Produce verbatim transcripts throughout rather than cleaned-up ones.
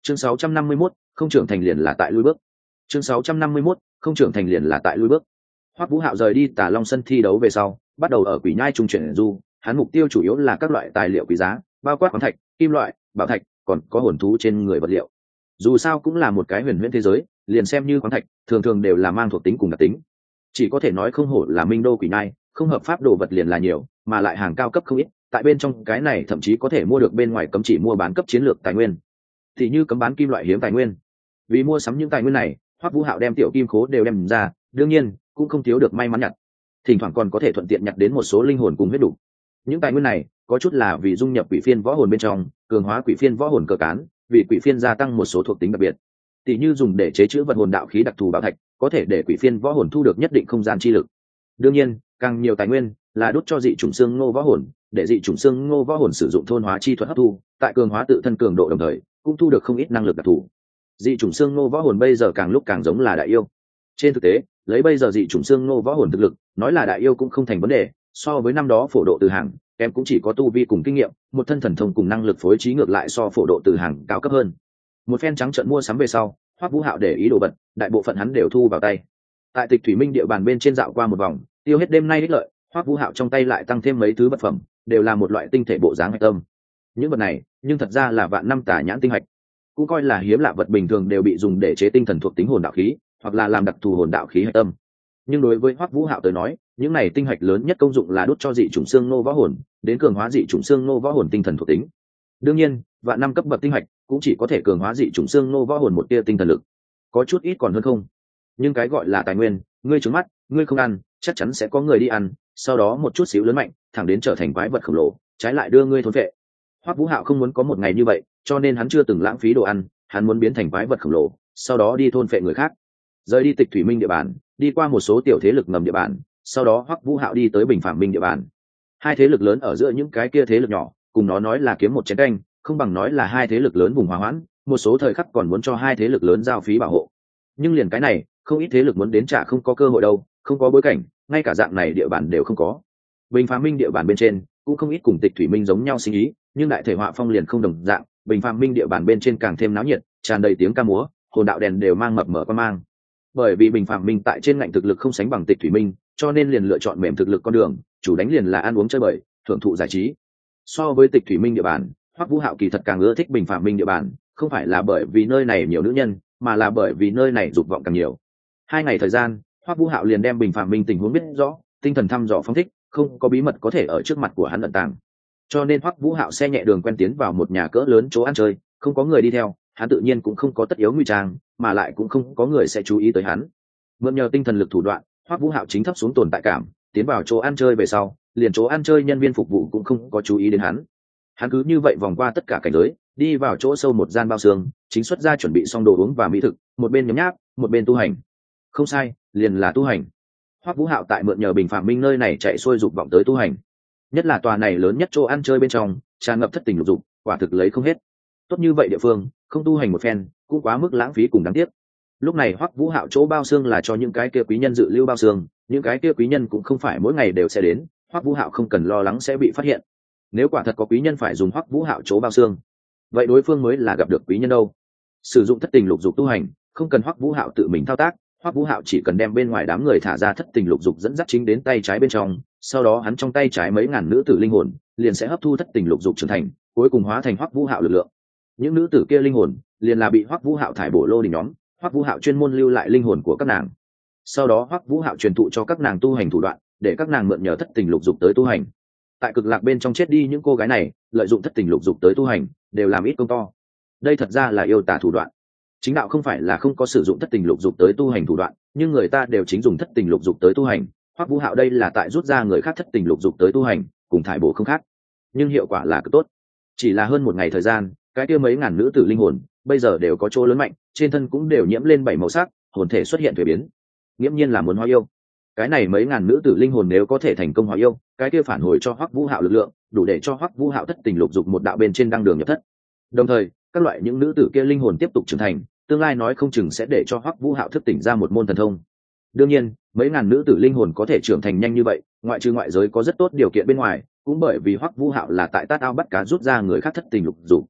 chương sáu trăm năm mươi mốt, không trưởng thành liền là tại lui bước. chương sáu trăm năm mươi mốt, không trưởng thành liền là tại lui bước. Hoắc Vũ Hạo rời đi Tà Long sân thi đấu về sau, bắt đầu ở Quỷ Nhai trung chuyển du, hắn mục tiêu chủ yếu là các loại tài liệu quý giá, bao quát khoáng thạch, kim loại, bảo thạch, còn có hồn thú trên người vật liệu. Dù sao cũng là một cái huyền huyễn thế giới, liền xem như khoáng thạch, thường thường đều là mang thuộc tính cùng đặc tính. Chỉ có thể nói không hổ là Minh Đô Quỷ Nhai, không hợp pháp đồ vật liền là nhiều, mà lại hàng cao cấp không ít, tại bên trong cái này thậm chí có thể mua được bên ngoài cấm chỉ mua bán cấp chiến lược tài nguyên. Thì như cấm bán kim loại hiếm tài nguyên. Vì mua sắm những tài nguyên này, Hoắc Vũ Hạo đem tiểu kim khố đều đem ra, đương nhiên cũng không thiếu được may mắn nhặt, thỉnh thoảng còn có thể thuận tiện nhặt đến một số linh hồn cùng huyết đủ. Những tài nguyên này có chút là vì dung nhập quỷ phiên võ hồn bên trong, cường hóa quỷ phiên võ hồn cờ cán, vì quỷ phiên gia tăng một số thuộc tính đặc biệt. Tỷ như dùng để chế chữ vật hồn đạo khí đặc thù bảo thạch, có thể để quỷ phiên võ hồn thu được nhất định không gian chi lực. Đương nhiên, càng nhiều tài nguyên là đút cho dị chủng xương ngô võ hồn, để dị chủng xương ngô võ hồn sử dụng thôn hóa chi thuật hấp thu, tại cường hóa tự thân cường độ đồng thời, cũng thu được không ít năng lực đặc thù. Dị chủng xương ngô võ hồn bây giờ càng lúc càng giống là đại yêu. Trên thực tế, lấy bây giờ dị chủng xương ngô võ hồn thực lực, nói là đại yêu cũng không thành vấn đề, so với năm đó phổ độ từ hàng, em cũng chỉ có tu vi cùng kinh nghiệm, một thân thần thông cùng năng lực phối trí ngược lại so phổ độ từ hàng cao cấp hơn. Một phen trắng trợn mua sắm về sau, Hoắc Vũ Hạo để ý đồ vật, đại bộ phận hắn đều thu vào tay. Tại Tịch Thủy Minh địa bàn bên trên dạo qua một vòng, tiêu hết đêm nay đích lợi, Hoắc Vũ Hạo trong tay lại tăng thêm mấy thứ vật phẩm, đều là một loại tinh thể bộ dáng hạch tâm. Những vật này, nhưng thật ra là vạn năm tà nhãn tinh hạch, cũng coi là hiếm lạ vật, bình thường đều bị dùng để chế tinh thần thuộc tính hồn đạo khí, hoặc là làm đặc thù hồn đạo khí hạch tâm. Nhưng đối với Hoắc Vũ Hạo tới nói, những này tinh hạch lớn nhất công dụng là đốt cho dị chủng xương nô võ hồn, đến cường hóa dị chủng xương nô võ hồn tinh thần thuộc tính. Đương nhiên, vạn năm cấp bậc tinh hạch cũng chỉ có thể cường hóa dị chủng xương nô võ hồn một tia tinh thần lực, có chút ít còn hơn không. Nhưng cái gọi là tài nguyên, ngươi trướng mắt, ngươi không ăn, chắc chắn sẽ có người đi ăn, sau đó một chút xíu lớn mạnh, thẳng đến trở thành quái vật khổng lồ, trái lại đưa ngươi thôn phệ. Hoắc Vũ Hạo không muốn có một ngày như vậy, cho nên hắn chưa từng lãng phí đồ ăn, hắn muốn biến thành quái vật khổng lồ, sau đó đi thôn phệ người khác. Rời đi Tịch Thủy Minh địa bàn, đi qua một số tiểu thế lực ngầm địa bàn, sau đó Hoắc Vũ Hạo đi tới Bình Phàm Minh địa bàn. Hai thế lực lớn ở giữa những cái kia thế lực nhỏ, cùng nó nói là kiếm một chén canh, không bằng nói là hai thế lực lớn vùng hòa hoãn, một số thời khắc còn muốn cho hai thế lực lớn giao phí bảo hộ. Nhưng liền cái này, không ít thế lực muốn đến trả không có cơ hội đâu, không có bối cảnh, ngay cả dạng này địa bàn đều không có. Bình Phàm Minh địa bàn bên trên cũng không ít cùng Tịch Thủy Minh giống nhau sinh ý, nhưng đại thể họa phong liền không đồng dạng. Bình Phàm Minh địa bàn bên trên càng thêm náo nhiệt, tràn đầy tiếng ca múa, hồn đạo đèn đều mang mập mờ quan mang. Bởi vì Bình Phàm Minh tại trên ngành thực lực không sánh bằng Tịch Thủy Minh, cho nên liền lựa chọn mềm thực lực con đường, chủ đánh liền là ăn uống chơi bời, thưởng thụ giải trí. So với Tịch Thủy Minh địa bàn, Hoắc Vũ Hạo kỳ thật càng ưa thích Bình Phàm Minh địa bàn, không phải là bởi vì nơi này nhiều nữ nhân, mà là bởi vì nơi này dục vọng càng nhiều. Hai ngày thời gian, Hoắc Vũ Hạo liền đem Bình Phàm Minh tình huống biết rõ, tinh thần thăm dò phóng thích, không có bí mật có thể ở trước mặt của hắn ẩn tàng. Cho nên Hoắc Vũ Hạo xe nhẹ đường quen tiến vào một nhà cỡ lớn chỗ ăn chơi, không có người đi theo, hắn tự nhiên cũng không có tất yếu ngụy trang, mà lại cũng không có người sẽ chú ý tới hắn. Mượn nhờ tinh thần lực thủ đoạn, Hoắc Vũ Hạo chính thấp xuống tồn tại cảm, tiến vào chỗ ăn chơi về sau, liền chỗ ăn chơi nhân viên phục vụ cũng không có chú ý đến hắn. Hắn cứ như vậy vòng qua tất cả cảnh giới, đi vào chỗ sâu một gian bao xương, chính xuất ra chuẩn bị xong đồ uống và mỹ thực, một bên nhấm nháp, một bên tu hành. Không sai, liền là tu hành. Hoắc Vũ Hạo tại mượn nhờ Bình Phàm Minh nơi này chạy xuôi dục vọng tới tu hành. Nhất là tòa này lớn nhất chỗ ăn chơi bên trong, tràn ngập thất tình lục dục, quả thực lấy không hết. Tốt như vậy địa phương, không tu hành một phen, cũng quá mức lãng phí cùng đáng tiếc. Lúc này Hoắc Vũ Hạo chỗ bao xương là cho những cái kia quý nhân dự lưu bao xương, những cái kia quý nhân cũng không phải mỗi ngày đều sẽ đến, Hoắc Vũ Hạo không cần lo lắng sẽ bị phát hiện. Nếu quả thật có quý nhân phải dùng Hoắc Vũ Hạo chỗ bao xương, vậy đối phương mới là gặp được quý nhân đâu. Sử dụng thất tình lục dục tu hành, không cần Hoắc Vũ Hạo tự mình thao tác, Hoắc Vũ Hạo chỉ cần đem bên ngoài đám người thả ra thất tình lục dục dẫn dắt chính đến tay trái bên trong, sau đó hắn trong tay trái mấy ngàn nữ tử linh hồn liền sẽ hấp thu thất tình lục dục trưởng thành, cuối cùng hóa thành Hoắc Vũ Hạo lực lượng. Những nữ tử kia linh hồn liền là bị Hoắc Vũ Hạo thải bổ lô đình nhóm, Hoắc Vũ Hạo chuyên môn lưu lại linh hồn của các nàng. Sau đó Hoắc Vũ Hạo truyền thụ cho các nàng tu hành thủ đoạn, để các nàng mượn nhờ thất tình lục dục tới tu hành. Tại cực lạc bên trong chết đi những cô gái này, lợi dụng thất tình lục dục tới tu hành, đều làm ít công to. Đây thật ra là yêu tà thủ đoạn. Chính đạo không phải là không có sử dụng thất tình lục dục tới tu hành thủ đoạn, nhưng người ta đều chính dùng thất tình lục dục tới tu hành. Hoắc Vũ Hạo đây là tại rút ra người khác thất tình lục dục tới tu hành, cùng thải bổ không khác, nhưng hiệu quả là cực tốt. Chỉ là hơn một ngày thời gian, cái kia mấy ngàn nữ tử linh hồn bây giờ đều có chỗ lớn mạnh, trên thân cũng đều nhiễm lên bảy màu sắc, hồn thể xuất hiện thay biến, nghiễm nhiên là muốn hóa yêu. Cái này mấy ngàn nữ tử linh hồn nếu có thể thành công hóa yêu, cái kia phản hồi cho Hoắc Vũ Hạo lực lượng, đủ để cho Hoắc Vũ Hạo thất tình lục dục một đạo bên trên đăng đường nhập thất. Đồng thời, các loại những nữ tử kia linh hồn tiếp tục trưởng thành, tương lai nói không chừng sẽ để cho Hoắc Vũ Hạo thức tỉnh ra một môn thần thông. Đương nhiên, mấy ngàn nữ tử linh hồn có thể trưởng thành nhanh như vậy, ngoại trừ ngoại giới có rất tốt điều kiện bên ngoài, cũng bởi vì Hoắc Vũ Hạo là tại Tát Ao bắt cá rút ra người khác thất tình lục dục.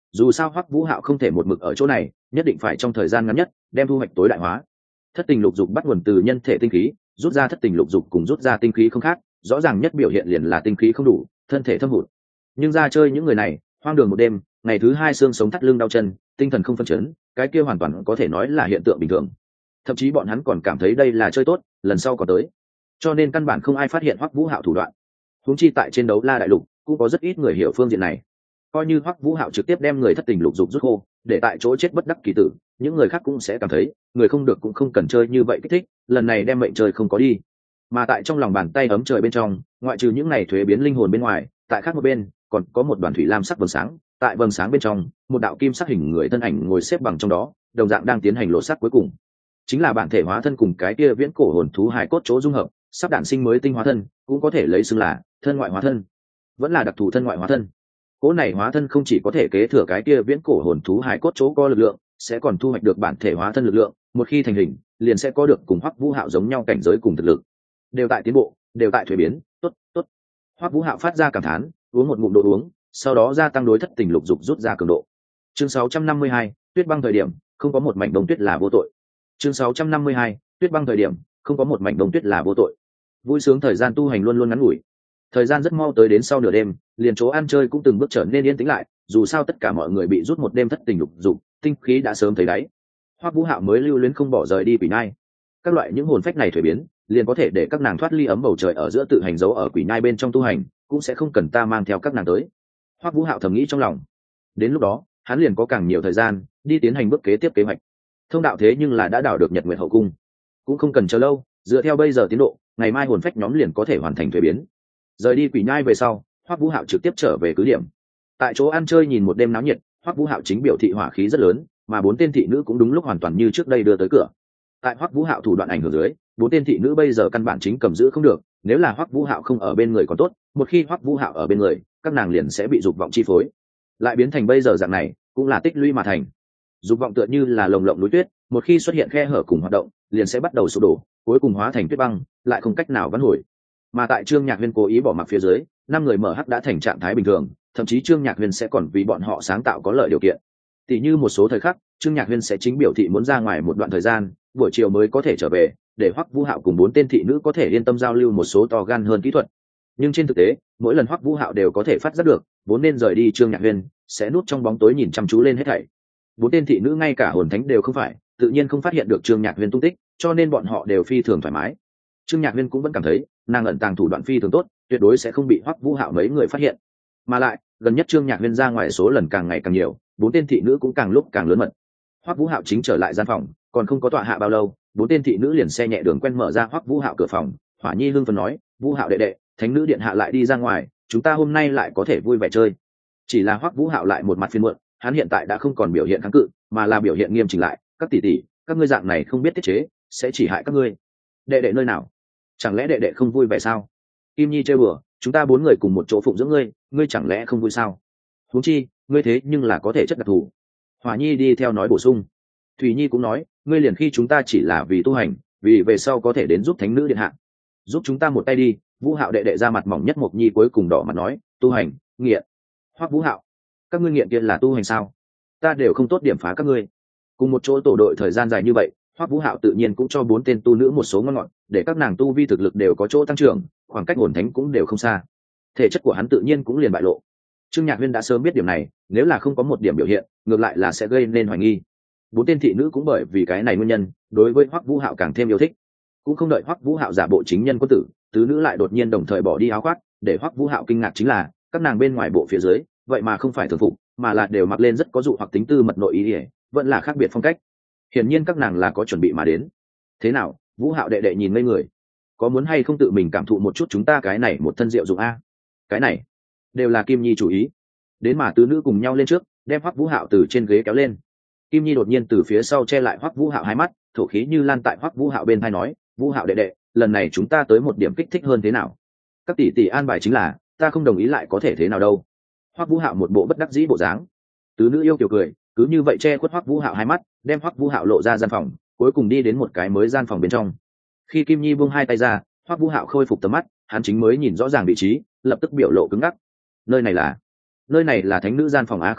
dù sao Hoắc Vũ Hạo không thể một mực ở chỗ này, nhất định phải trong thời gian ngắn nhất đem thu hoạch tối đại hóa. Thất tình lục dục bắt nguồn từ nhân thể tinh khí, rút ra thất tình lục dục cùng rút ra tinh khí không khác, rõ ràng nhất biểu hiện liền là tinh khí không đủ, thân thể thâm hụt. Nhưng ra chơi những người này, hoang đường một đêm, ngày thứ hai xương sống thắt lưng đau chân, tinh thần không phân chấn, cái kia hoàn toàn có thể nói là hiện tượng bình thường. Thậm chí bọn hắn còn cảm thấy đây là chơi tốt, lần sau còn tới. Cho nên căn bản không ai phát hiện Hoắc Vũ Hạo thủ đoạn. Huống chi tại trên đấu la đại lục, cũng có rất ít người hiểu phương diện này. Coi như Hoắc Vũ Hạo trực tiếp đem người thất tình lục dục rút khô, để tại chỗ chết bất đắc kỳ tử, những người khác cũng sẽ cảm thấy, người không được cũng không cần chơi như vậy kích thích, lần này đem mệnh trời không có đi. Mà tại trong lòng bàn tay ấm trời bên trong, ngoại trừ những này thuế biến linh hồn bên ngoài, tại khác một bên, còn có một đoàn thủy lam sắc vầng sáng, tại vầng sáng bên trong, một đạo kim sắc hình người thân ảnh ngồi xếp bằng trong đó, đồng dạng đang tiến hành lộ sắc cuối cùng. Chính là bản thể hóa thân cùng cái kia viễn cổ hồn thú hài cốt chỗ dung hợp, sắp đản sinh mới tinh hóa thân, cũng có thể lấy xưng là thân ngoại hóa thân, vẫn là đặc thù thân ngoại hóa thân. Cỗ này hóa thân không chỉ có thể kế thừa cái kia viễn cổ hồn thú hài cốt chỗ có lực lượng, sẽ còn thu hoạch được bản thể hóa thân lực lượng, một khi thành hình, liền sẽ có được cùng Hoắc Vũ Hạo giống nhau cảnh giới cùng thực lực. Đều tại tiến bộ, đều tại thuế biến, tốt, tốt. Hoắc Vũ Hạo phát ra cảm thán, uống một ngụm đồ uống, sau đó gia tăng đối thất tình lục dục rút ra cường độ. Chương sáu trăm năm mươi hai, tuyết băng thời điểm, không có một mảnh đông tuyết là vô tội. Chương sáu trăm năm mươi hai, tuyết băng thời điểm, không có một mảnh đông tuyết là vô tội. Vui sướng thời gian tu hành luôn luôn ngắn ngủi. Thời gian rất mau tới đến sau nửa đêm, liền chỗ ăn chơi cũng từng bước trở nên yên tĩnh lại, dù sao tất cả mọi người bị rút một đêm thất tình lục dục, tinh khí đã sớm thấy đáy. Hoắc Vũ Hạo mới lưu luyến không bỏ rời đi Quỷ Nhai. Các loại những hồn phách này thuế biến, liền có thể để các nàng thoát ly ấm bầu trời ở giữa tự hành dấu ở Quỷ Nhai bên trong tu hành, cũng sẽ không cần ta mang theo các nàng tới. Hoắc Vũ Hạo thầm nghĩ trong lòng. Đến lúc đó, hắn liền có càng nhiều thời gian đi tiến hành bước kế tiếp kế hoạch. Thông đạo thế nhưng là đã đào được Nhật Nguyệt hậu cung, cũng không cần chờ lâu, dựa theo bây giờ tiến độ, ngày mai hồn phách nhóm liền có thể hoàn thành thuế biến. Rời đi Quỷ Nhai về sau, Hoắc Vũ Hạo trực tiếp trở về cứ điểm. Tại chỗ ăn chơi nhìn một đêm náo nhiệt, Hoắc Vũ Hạo chính biểu thị hỏa khí rất lớn, mà bốn tên thị nữ cũng đúng lúc hoàn toàn như trước đây đưa tới cửa. Tại Hoắc Vũ Hạo thủ đoạn ảnh hưởng dưới, bốn tên thị nữ bây giờ căn bản chính cầm giữ không được, nếu là Hoắc Vũ Hạo không ở bên người còn tốt, một khi Hoắc Vũ Hạo ở bên người, các nàng liền sẽ bị dục vọng chi phối. Lại biến thành bây giờ dạng này, cũng là tích lũy mà thành. Dục vọng tựa như là lồng lộng núi tuyết, một khi xuất hiện khe hở cùng hoạt động, liền sẽ bắt đầu sụp đổ, cuối cùng hóa thành tuyết băng, lại không cách nào vãn hồi. Mà tại Trương Nhạc Huyên cố ý bỏ mặc phía dưới, năm người mở hắc đã thành trạng thái bình thường, thậm chí Trương Nhạc Huyên sẽ còn vì bọn họ sáng tạo có lợi điều kiện. Tỷ như một số thời khắc, Trương Nhạc Huyên sẽ chính biểu thị muốn ra ngoài một đoạn thời gian, buổi chiều mới có thể trở về, để Hoắc Vũ Hạo cùng bốn tên thị nữ có thể yên tâm giao lưu một số to gan hơn kỹ thuật. Nhưng trên thực tế, mỗi lần Hoắc Vũ Hạo đều có thể phát giác được, vốn nên rời đi Trương Nhạc Huyên sẽ núp trong bóng tối nhìn chăm chú lên hết thảy. Bốn tên thị nữ ngay cả hồn thánh đều không phải, tự nhiên không phát hiện được Trương Nhạc Huyên tung tích, cho nên bọn họ đều phi thường thoải mái. Trương Nhạc Huyên cũng vẫn cảm thấy, nàng ẩn tàng thủ đoạn phi thường tốt, tuyệt đối sẽ không bị Hoắc Vũ Hạo mấy người phát hiện. Mà lại, gần nhất Trương Nhạc Huyên ra ngoài số lần càng ngày càng nhiều, bốn tên thị nữ cũng càng lúc càng lớn mật. Hoắc Vũ Hạo chính trở lại gian phòng, còn không có tọa hạ bao lâu, bốn tên thị nữ liền xe nhẹ đường quen mở ra Hoắc Vũ Hạo cửa phòng. Hỏa Nhi hưng phấn nói, Vũ Hạo đệ đệ, thánh nữ điện hạ lại đi ra ngoài, chúng ta hôm nay lại có thể vui vẻ chơi. Chỉ là Hoắc Vũ Hạo lại một mặt phiền muộn, hắn hiện tại đã không còn biểu hiện kháng cự, mà là biểu hiện nghiêm chỉnh lại. Các tỷ tỷ, các ngươi dạng này không biết tiết chế, sẽ chỉ hại các ngươi. Đệ đệ nơi nào? Chẳng lẽ đệ đệ không vui vẻ sao? Kim Nhi chơi bừa, chúng ta bốn người cùng một chỗ phụng dưỡng ngươi, ngươi chẳng lẽ không vui sao? Huống chi, ngươi thế nhưng là có thể chất đặc thù. Hỏa Nhi đi theo nói bổ sung. Thủy Nhi cũng nói, ngươi liền khi chúng ta chỉ là vì tu hành, vì về sau có thể đến giúp thánh nữ điện hạ, giúp chúng ta một tay đi. Vũ Hạo đệ đệ ra mặt mỏng nhất Mộc Nhi cuối cùng đỏ mặt nói, tu hành, nghiện. Hoắc Vũ Hạo, các ngươi nghiện kia là tu hành sao? Ta đều không tốt điểm phá các ngươi. Cùng một chỗ tổ đội thời gian dài như vậy, Hoắc Vũ Hạo tự nhiên cũng cho bốn tên tu nữ một số ngon ngọt, để các nàng tu vi thực lực đều có chỗ tăng trưởng, khoảng cách hồn thánh cũng đều không xa. Thể chất của hắn tự nhiên cũng liền bại lộ. Trương Nhạc Huyên đã sớm biết điểm này, nếu là không có một điểm biểu hiện, ngược lại là sẽ gây nên hoài nghi. Bốn tên thị nữ cũng bởi vì cái này nguyên nhân, đối với Hoắc Vũ Hạo càng thêm yêu thích. Cũng không đợi Hoắc Vũ Hạo giả bộ chính nhân quân tử, tứ nữ lại đột nhiên đồng thời bỏ đi áo khoác, để Hoắc Vũ Hạo kinh ngạc chính là, các nàng bên ngoài bộ phía dưới, vậy mà không phải thường phục, mà là đều mặc lên rất có dụ hoặc tính tư mật nội ý, ý vẫn là khác biệt phong cách. Hiển nhiên các nàng là có chuẩn bị mà đến. Thế nào, Vũ Hạo đệ đệ nhìn ngây người, có muốn hay không tự mình cảm thụ một chút chúng ta cái này một thân rượu dụng a? Cái này đều là Kim Nhi chủ ý. Đến mà tứ nữ cùng nhau lên trước, đem Hoắc Vũ Hạo từ trên ghế kéo lên. Kim Nhi đột nhiên từ phía sau che lại Hoắc Vũ Hạo hai mắt, thổ khí như lan tại Hoắc Vũ Hạo bên tai nói, Vũ Hạo đệ đệ, lần này chúng ta tới một điểm kích thích hơn thế nào? Các tỷ tỷ an bài chính là, ta không đồng ý lại có thể thế nào đâu. Hoắc Vũ Hạo một bộ bất đắc dĩ bộ dáng. Tứ nữ yêu kiều cười, cứ như vậy che khuất Hoắc Vũ Hạo hai mắt, đem Hoắc Vũ Hạo lộ ra gian phòng, cuối cùng đi đến một cái mới gian phòng bên trong. Khi Kim Nhi buông hai tay ra, Hoắc Vũ Hạo khôi phục tầm mắt, hắn chính mới nhìn rõ ràng vị trí, lập tức biểu lộ cứng ngắc. Nơi này là, nơi này là thánh nữ gian phòng á? Không được,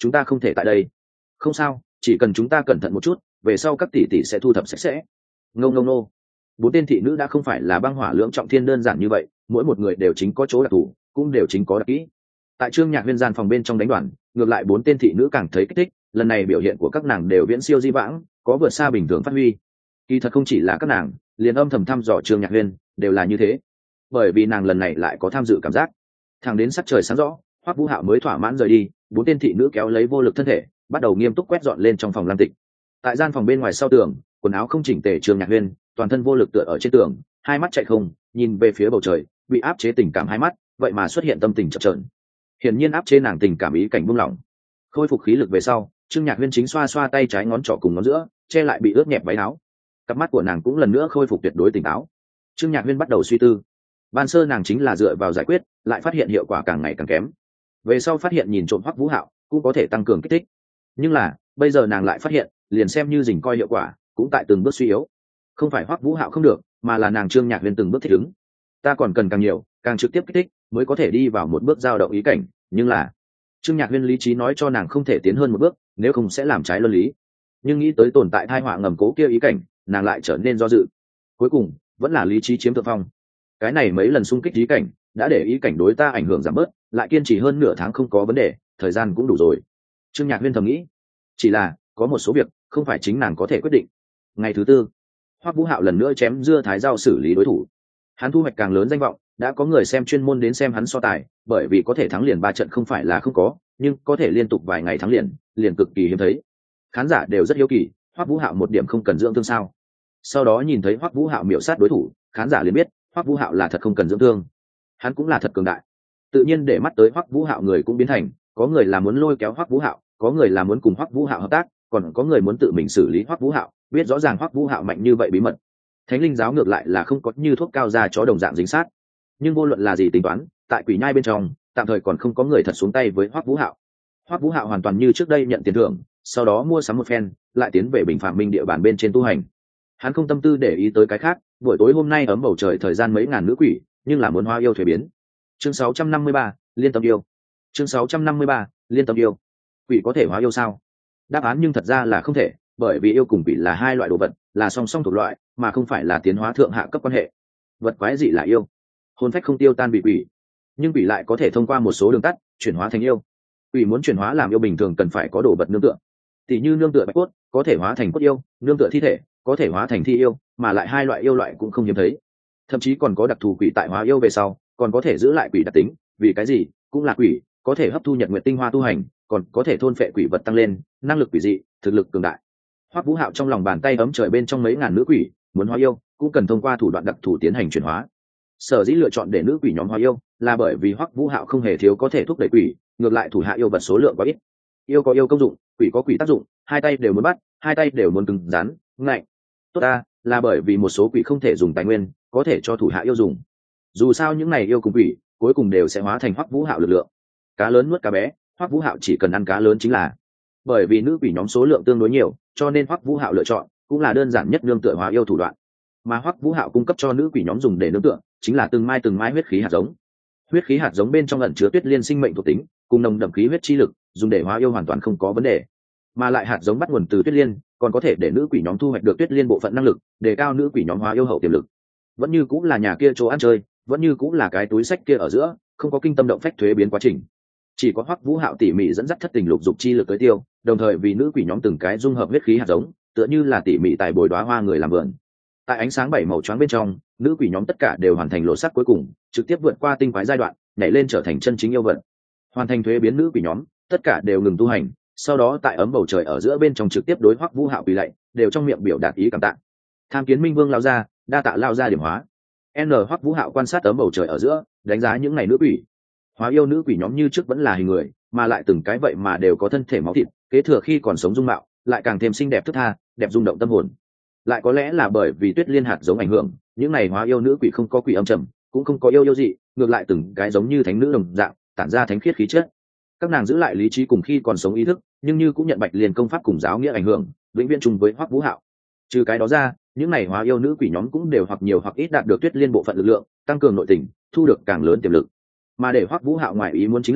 chúng ta không thể tại đây. Không sao, chỉ cần chúng ta cẩn thận một chút, về sau các tỷ tỷ sẽ thu thập sạch sẽ. Ngô ngô nô. Bốn tên thị nữ đã không phải là băng hỏa lưỡng trọng thiên đơn giản như vậy, mỗi một người đều chính có chỗ đặc thù, cũng đều chính có đặc kỹ. Tại Trương Nhạc Huyên gian phòng bên trong đánh đoàn, ngược lại bốn tên thị nữ càng thấy kích thích, lần này biểu hiện của các nàng đều viễn siêu di vãng, có vượt xa bình thường phát huy. Kỳ thật không chỉ là các nàng, liền âm thầm thăm dò Trương Nhạc Huyên đều là như thế, bởi vì nàng lần này lại có tham dự cảm giác. Thẳng đến sắc trời sáng rõ, Hoắc Vũ Hạo mới thỏa mãn rời đi, bốn tên thị nữ kéo lấy vô lực thân thể, bắt đầu nghiêm túc quét dọn lên trong phòng lam tịch. Tại gian phòng bên ngoài sau tường, quần áo không chỉnh tề Trương Nhạc Huyên, toàn thân vô lực tựa ở trên tường, hai mắt chạy không, nhìn về phía bầu trời, bị áp chế tình cảm hai mắt, vậy mà xuất hiện tâm tình chập chờn. Hiển nhiên áp chế nàng tình cảm ý cảnh buông lỏng. Khôi phục khí lực về sau, Trương Nhạc Huyên chính xoa xoa tay trái ngón trỏ cùng ngón giữa, che lại bị ướt nhẹp váy áo. Cặp mắt của nàng cũng lần nữa khôi phục tuyệt đối tỉnh táo. Trương Nhạc Huyên bắt đầu suy tư. Ban sơ nàng chính là dựa vào giải quyết, lại phát hiện hiệu quả càng ngày càng kém. Về sau phát hiện nhìn trộm Hoắc Vũ Hạo cũng có thể tăng cường kích thích, nhưng là bây giờ nàng lại phát hiện, liền xem như dình coi hiệu quả, cũng tại từng bước suy yếu. Không phải Hoắc Vũ Hạo không được, mà là nàng Trương Nhạc Huyên từng bước thích ứng. Ta còn cần càng nhiều, càng trực tiếp kích thích, mới có thể đi vào một bước dao động ý cảnh, nhưng là Trương Nhạc Huyên lý trí nói cho nàng không thể tiến hơn một bước, nếu không sẽ làm trái luân lý. Nhưng nghĩ tới tồn tại thai họa ngầm cố kia ý cảnh, nàng lại trở nên do dự. Cuối cùng vẫn là lý trí chiếm thượng phong. Cái này mấy lần xung kích ý cảnh đã để ý cảnh đối ta ảnh hưởng giảm bớt, lại kiên trì hơn nửa tháng không có vấn đề, thời gian cũng đủ rồi. Trương Nhạc Huyên thầm nghĩ. Chỉ là có một số việc không phải chính nàng có thể quyết định. Ngày thứ tư, Hoắc Vũ Hạo lần nữa chém dưa thái rau xử lý đối thủ. Hắn thu hoạch càng lớn danh vọng, đã có người xem chuyên môn đến xem hắn so tài, bởi vì có thể thắng liền ba trận không phải là không có, nhưng có thể liên tục vài ngày thắng liền, liền cực kỳ hiếm thấy. Khán giả đều rất hiếu kỳ, Hoắc Vũ Hạo một điểm không cần dưỡng thương sao? Sau đó nhìn thấy Hoắc Vũ Hạo miểu sát đối thủ, khán giả liền biết, Hoắc Vũ Hạo là thật không cần dưỡng thương. Hắn cũng là thật cường đại. Tự nhiên để mắt tới Hoắc Vũ Hạo người cũng biến thành, có người là muốn lôi kéo Hoắc Vũ Hạo, có người là muốn cùng Hoắc Vũ Hạo hợp tác, còn có người muốn tự mình xử lý Hoắc Vũ Hạo, biết rõ ràng Hoắc Vũ Hạo mạnh như vậy bí mật. Thánh linh giáo ngược lại là không có như thuốc cao ra chó đồng dạng dính sát. Nhưng vô luận là gì tính toán, tại Quỷ Nhai bên trong, tạm thời còn không có người thật xuống tay với Hoắc Vũ Hạo. Hoắc Vũ Hạo hoàn toàn như trước đây nhận tiền thưởng, sau đó mua sắm một phen, lại tiến về Bình Phạm Minh địa bàn bên trên tu hành. Hắn không tâm tư để ý tới cái khác, buổi tối hôm nay ấm bầu trời thời gian mấy ngàn nữ quỷ, nhưng là muốn hóa yêu thuế biến. Chương sáu trăm năm mươi ba, liên tâm yêu. Chương sáu trăm năm mươi ba, liên tâm yêu. Quỷ có thể hóa yêu sao? Đáp án nhưng thật ra là không thể, bởi vì yêu cùng quỷ là hai loại đồ vật, là song song thuộc loại, mà không phải là tiến hóa thượng hạ cấp quan hệ. Vật quái dị là yêu, hồn phách không tiêu tan bị quỷ, nhưng quỷ lại có thể thông qua một số đường tắt chuyển hóa thành yêu. Quỷ muốn chuyển hóa làm yêu bình thường cần phải có đồ vật nương tựa, tỷ như nương tựa bạch cốt có thể hóa thành cốt yêu, nương tựa thi thể có thể hóa thành thi yêu, mà lại hai loại yêu loại cũng không hiếm thấy. Thậm chí còn có đặc thù quỷ tại hóa yêu về sau còn có thể giữ lại quỷ đặc tính, vì cái gì? Cũng là quỷ có thể hấp thu nhật nguyện tinh hoa tu hành, còn có thể thôn phệ quỷ vật tăng lên năng lực quỷ dị, thực lực cường đại. Hoắc Vũ Hạo trong lòng bàn tay ấm trời bên trong mấy ngàn nữ quỷ, muốn hóa yêu cũng cần thông qua thủ đoạn đặc thù tiến hành chuyển hóa. Sở dĩ lựa chọn để nữ quỷ nhóm hóa yêu là bởi vì Hoắc Vũ Hạo không hề thiếu có thể thúc đẩy quỷ, ngược lại thủ hạ yêu vật số lượng quá ít. Yêu có yêu công dụng, quỷ có quỷ tác dụng, hai tay đều muốn bắt, hai tay đều muốn cứng rắn, ngạnh. Tốt ta, là bởi vì một số quỷ không thể dùng tài nguyên, có thể cho thủ hạ yêu dùng. Dù sao những này yêu cùng quỷ, cuối cùng đều sẽ hóa thành Hoắc Vũ Hạo lực lượng. Cá lớn nuốt cá bé, Hoắc Vũ Hạo chỉ cần ăn cá lớn chính là. Bởi vì nữ quỷ nhóm số lượng tương đối nhiều, cho nên Hoắc Vũ Hạo lựa chọn cũng là đơn giản nhất nương tựa hóa yêu thủ đoạn. Mà Hoắc Vũ Hạo cung cấp cho nữ quỷ nhóm dùng để nương tựa, chính là từng mai từng mai huyết khí hạt giống. Huyết khí hạt giống bên trong ẩn chứa tuyết liên sinh mệnh thuộc tính, cùng nồng đậm khí huyết chi lực, dùng để hóa yêu hoàn toàn không có vấn đề. Mà lại hạt giống bắt nguồn từ tuyết liên, còn có thể để nữ quỷ nhóm thu hoạch được tuyết liên bộ phận năng lực, đề cao nữ quỷ nhóm hóa yêu hậu tiềm lực. Vẫn như cũng là nhà kia chỗ ăn chơi, vẫn như cũng là cái túi sách kia ở giữa, không có kinh tâm động phách thuế biến quá trình. Chỉ có Hoắc Vũ Hạo tỉ mỉ dẫn dắt thất tình lục dục chi lực tới tiêu, đồng thời vì nữ quỷ nhóm từng cái dung hợp huyết khí hạt giống, tựa như là tỉ mỉ tài bồi đóa hoa người làm vườn. Tại ánh sáng bảy màu choáng bên trong, nữ quỷ nhóm tất cả đều hoàn thành lộ sắc cuối cùng, trực tiếp vượt qua tinh quái giai đoạn, nhảy lên trở thành chân chính yêu vật. Hoàn thành thuế biến nữ quỷ nhóm, tất cả đều ngừng tu hành, sau đó tại ấm bầu trời ở giữa bên trong trực tiếp đối Hoắc Vũ Hạo quỳ lạy, đều trong miệng biểu đạt ý cảm tạ. Tham kiến Minh Vương lão gia, đa tạ lão gia điểm hóa. N Hoắc Vũ Hạo quan sát ấm bầu trời ở giữa, đánh giá những này nữ quỷ. Hóa yêu nữ quỷ nhóm như trước vẫn là hình người, mà lại từng cái vậy mà đều có thân thể máu thịt, kế thừa khi còn sống dung mạo, lại càng thêm xinh đẹp thướt tha, đẹp rung động tâm hồn. Lại có lẽ là bởi vì tuyết liên hạt giống ảnh hưởng, những này hóa yêu nữ quỷ không có quỷ âm trầm, cũng không có yêu yêu dị, ngược lại từng cái giống như thánh nữ đồng dạng, tản ra thánh khiết khí chất. Các nàng giữ lại lý trí cùng khi còn sống ý thức, nhưng như cũng nhận bạch liên công pháp cùng giáo nghĩa ảnh hưởng, vĩnh viễn chung với Hoắc Vũ Hạo. Trừ cái đó ra, những này hóa yêu nữ quỷ nhóm cũng đều hoặc nhiều hoặc ít đạt được tuyết liên bộ phận lực lượng, tăng cường nội tình, thu được càng lớn tiềm lực. Mà để Hoắc Vũ Hạo ngoài ý muốn chính là,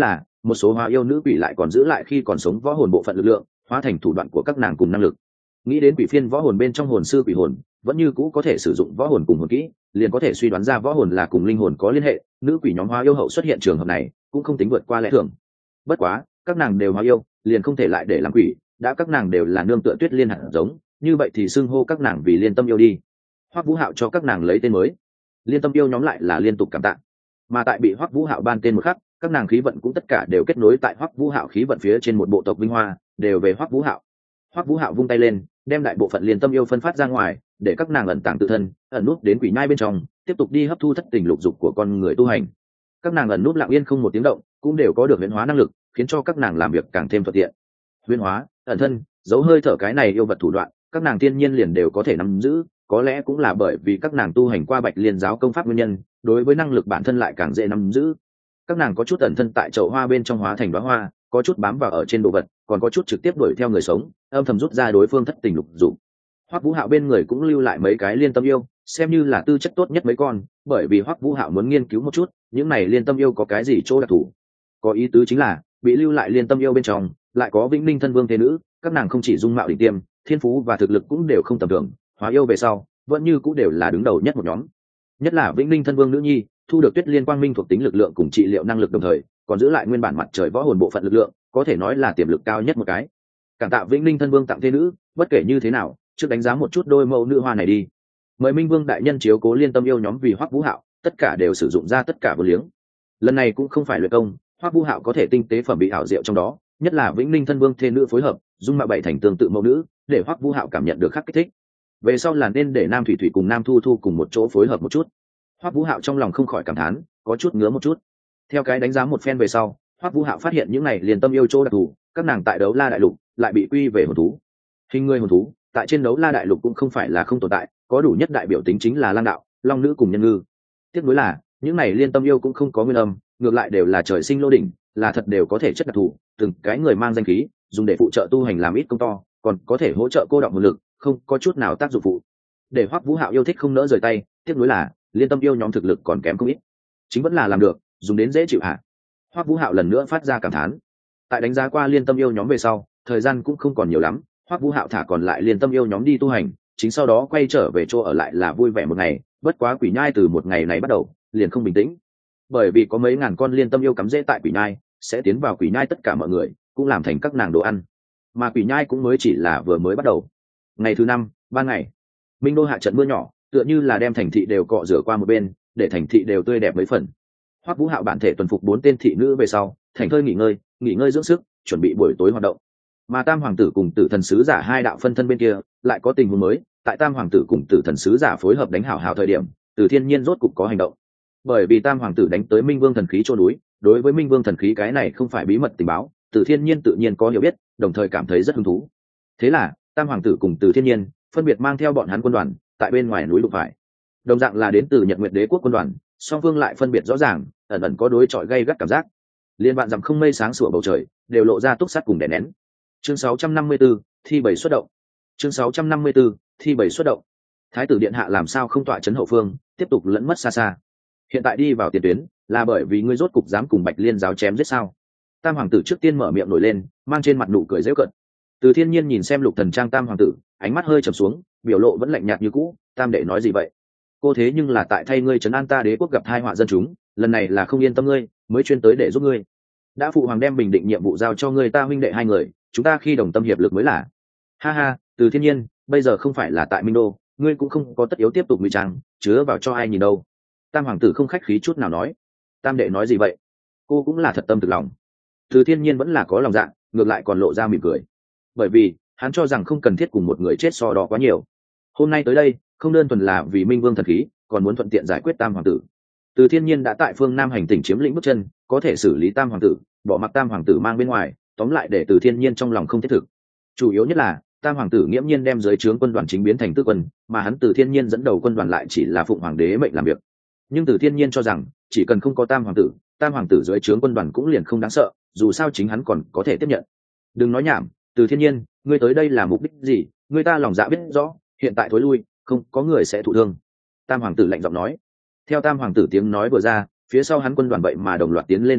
một số hóa yêu nữ quỷ lại còn giữ lại khi còn sống võ hồn bộ phận lực lượng, hóa thành thủ đoạn của các nàng cùng năng lực. Nghĩ đến quỷ phiên võ hồn bên trong hồn sư quỷ hồn vẫn như cũ có thể sử dụng võ hồn cùng hồn kỹ, liền có thể suy đoán ra võ hồn là cùng linh hồn có liên hệ. Nữ quỷ nhóm hóa yêu hậu xuất hiện trường hợp này cũng không tính vượt qua lẽ thường. Bất quá các nàng đều hóa yêu, liền không thể lại để làm quỷ, đã các nàng đều là nương tựa Tuyết Liên hạt giống, như vậy thì xưng hô các nàng vì Liên Tâm yêu đi. Hoắc Vũ Hạo cho các nàng lấy tên mới, Liên Tâm yêu nhóm lại là liên tục cảm tạ. Mà tại bị Hoắc Vũ Hạo ban tên một khắc, các nàng khí vận cũng tất cả đều kết nối tại Hoắc Vũ Hạo khí vận phía trên một bộ tộc vinh hoa, đều về Hoắc Vũ Hạo. Hoắc Vũ Hạo vung tay lên, đem đại bộ phận Liên Tâm yêu phân phát ra ngoài, để các nàng ẩn tàng tự thân, ẩn nút đến quỷ nhai bên trong, tiếp tục đi hấp thu thất tình lục dục của con người tu hành. Các nàng ẩn nút lặng yên không một tiếng động, cũng đều có được huyễn hóa năng lực, khiến cho các nàng làm việc càng thêm thuận tiện. Huyễn hóa, ẩn thân, giấu hơi thở cái này yêu vật thủ đoạn, các nàng tiên nhiên liền đều có thể nắm giữ, có lẽ cũng là bởi vì các nàng tu hành qua Bạch Liên giáo công pháp nguyên nhân, đối với năng lực bản thân lại càng dễ nắm giữ. Các nàng có chút ẩn thân tại chậu hoa bên trong hóa thành đóa hoa, có chút bám vào ở trên đồ vật, còn có chút trực tiếp đuổi theo người sống, âm thầm rút ra đối phương thất tình lục dục. Hoắc Vũ Hạo bên người cũng lưu lại mấy cái Liên Tâm yêu, xem như là tư chất tốt nhất mấy con, bởi vì Hoắc Vũ Hạo muốn nghiên cứu một chút, những này Liên Tâm yêu có cái gì chỗ đặc thù. Có ý tứ chính là, bị lưu lại Liên Tâm yêu bên trong, lại có Vĩnh Ninh thân vương thế nữ, các nàng không chỉ dung mạo đỉnh tiêm, thiên phú và thực lực cũng đều không tầm thường, hóa yêu về sau, vẫn như cũng đều là đứng đầu nhất một nhóm. Nhất là Vĩnh Ninh thân vương nữ nhi, thu được Tuyết Liên quang minh thuộc tính lực lượng cùng trị liệu năng lực đồng thời, còn giữ lại nguyên bản mặt trời võ hồn bộ phận lực lượng, có thể nói là tiềm lực cao nhất một cái. Cảm tạ Vĩnh Ninh thân vương tặng thế nữ, bất kể như thế nào, trước đánh giá một chút đôi mẫu nữ hoa này đi. Mời Minh Vương đại nhân chiếu cố Liên Tâm yêu nhóm vì Hoắc Vũ Hạo, tất cả đều sử dụng ra tất cả vô liếng. Lần này cũng không phải luyện công, Hoắc Vũ Hạo có thể tinh tế phẩm bị ảo diệu trong đó, nhất là Vĩnh Ninh thân vương thê nữ phối hợp, dung mạo bảy thành tương tự mẫu nữ, để Hoắc Vũ Hạo cảm nhận được khắc kích thích. Về sau là nên để Nam Thủy Thủy cùng Nam Thu Thu cùng một chỗ phối hợp một chút. Hoắc Vũ Hạo trong lòng không khỏi cảm thán, có chút ngứa một chút. Theo cái đánh giá một phen về sau, Hoắc Vũ Hạo phát hiện những này Liên Tâm yêu chỗ đặc thù, các nàng tại Đấu La đại lục lại bị quy về hồn thú. Hình người hồn thú, tại trên Đấu La đại lục cũng không phải là không tồn tại, có đủ nhất đại biểu tính chính là Lang đạo, Long nữ cùng Nhân ngư. Tiếc nuối là, những này Liên Tâm yêu cũng không có nguyên âm, ngược lại đều là trời sinh lô đỉnh, là thật đều có thể chất đặc thù, từng cái người mang danh khí, dùng để phụ trợ tu hành làm ít công to, còn có thể hỗ trợ cô đọng hồn lực, không có chút nào tác dụng phụ. Để Hoắc Vũ Hạo yêu thích không nỡ rời tay, tiếc nuối là Liên Tâm yêu nhóm thực lực còn kém không ít, chính vẫn là làm được, dùng đến dễ chịu hạ. Hoắc Vũ Hạo lần nữa phát ra cảm thán. Tại đánh giá qua Liên Tâm yêu nhóm về sau, thời gian cũng không còn nhiều lắm, Hoắc Vũ Hạo thả còn lại Liên Tâm yêu nhóm đi tu hành, chính sau đó quay trở về chỗ ở lại là vui vẻ một ngày. Bất quá quỷ nhai từ một ngày này bắt đầu liền không bình tĩnh, bởi vì có mấy ngàn con Liên Tâm yêu cắm rễ tại quỷ nhai, sẽ tiến vào quỷ nhai tất cả mọi người cũng làm thành các nàng đồ ăn, mà quỷ nhai cũng mới chỉ là vừa mới bắt đầu. Ngày thứ năm, ban ngày, Minh đô hạ trận mưa nhỏ, tựa như là đem thành thị đều cọ rửa qua một bên, để thành thị đều tươi đẹp mấy phần. Hoắc Vũ Hạo bản thể tuần phục bốn tên thị nữ về sau, thành thơi nghỉ ngơi, nghỉ ngơi dưỡng sức, chuẩn bị buổi tối hoạt động. Mà Tam hoàng tử cùng Tử thần sứ giả hai đạo phân thân bên kia, lại có tình huống mới, tại Tam hoàng tử cùng Tử thần sứ giả phối hợp đánh hảo hảo thời điểm, Từ Thiên Nhiên rốt cục có hành động. Bởi vì Tam hoàng tử đánh tới Minh Vương thần khí chôn núi, đối với Minh Vương thần khí cái này không phải bí mật tình báo, Từ Thiên Nhiên tự nhiên có hiểu biết, đồng thời cảm thấy rất hứng thú. Thế là, Tam hoàng tử cùng Từ Thiên Nhiên phân biệt mang theo bọn hắn quân đoàn, tại bên ngoài núi đụng phải. Đồng dạng là đến từ Nhật Nguyệt Đế quốc quân đoàn, song phương lại phân biệt rõ ràng, ẩn ẩn có đối chọi gay gắt cảm giác. Liên bạn dặm không mây sáng sủa bầu trời, đều lộ ra túc sắt cùng đè nén. Chương sáu trăm năm mươi tư, thi bảy xuất động. Chương sáu trăm năm mươi tư, thi bảy xuất động. Thái tử điện hạ làm sao không tọa trấn hậu phương, tiếp tục lẫn mất xa xa. Hiện tại đi vào tiền tuyến, là bởi vì ngươi rốt cục dám cùng Bạch Liên giáo chém giết sao? Tam hoàng tử trước tiên mở miệng nổi lên, mang trên mặt nụ cười giễu cợt. Từ Thiên Nhiên nhìn xem Lục Thần Trang Tam hoàng tử, ánh mắt hơi trầm xuống, biểu lộ vẫn lạnh nhạt như cũ. Tam đệ nói gì vậy? Cô thế nhưng là tại thay ngươi trấn an ta đế quốc gặp tai họa dân chúng, lần này là không yên tâm ngươi, mới chuyên tới để giúp ngươi. Đã phụ hoàng đem bình định nhiệm vụ giao cho ngươi ta huynh đệ hai người, chúng ta khi đồng tâm hiệp lực mới là. Ha ha, Từ Thiên Nhiên, bây giờ không phải là tại Minh đô, ngươi cũng không có tất yếu tiếp tục ngụy trang, chứa vào cho ai nhìn đâu. Tam hoàng tử không khách khí chút nào nói. Tam đệ nói gì vậy? Cô cũng là thật tâm thực lòng. Từ Thiên Nhiên vẫn là có lòng dạ, ngược lại còn lộ ra mỉm cười, bởi vì hắn cho rằng không cần thiết cùng một người chết so đo quá nhiều. Hôm nay tới đây không đơn thuần là vì Minh Vương thần khí, còn muốn thuận tiện giải quyết Tam hoàng tử. Từ Thiên Nhiên đã tại phương Nam hành tỉnh chiếm lĩnh bước chân, có thể xử lý Tam hoàng tử, bỏ mặc Tam hoàng tử mang bên ngoài, tóm lại để Từ Thiên Nhiên trong lòng không thiết thực. Chủ yếu nhất là Tam hoàng tử nghiễm nhiên đem dưới trướng quân đoàn chính biến thành tư quân, mà hắn Từ Thiên Nhiên dẫn đầu quân đoàn lại chỉ là phụng hoàng đế mệnh làm việc. Nhưng Từ Thiên Nhiên cho rằng chỉ cần không có Tam hoàng tử, Tam hoàng tử dưới trướng quân đoàn cũng liền không đáng sợ, dù sao chính hắn còn có thể tiếp nhận. Đừng nói nhảm, Từ Thiên Nhiên, ngươi tới đây là mục đích gì? Ngươi ta lòng dạ biết rõ, hiện tại thối lui, không có người sẽ thụ thương. Tam hoàng tử lạnh giọng nói. Theo Tam hoàng tử tiếng nói vừa ra, phía sau hắn quân đoàn vậy mà đồng loạt tiến lên một bước,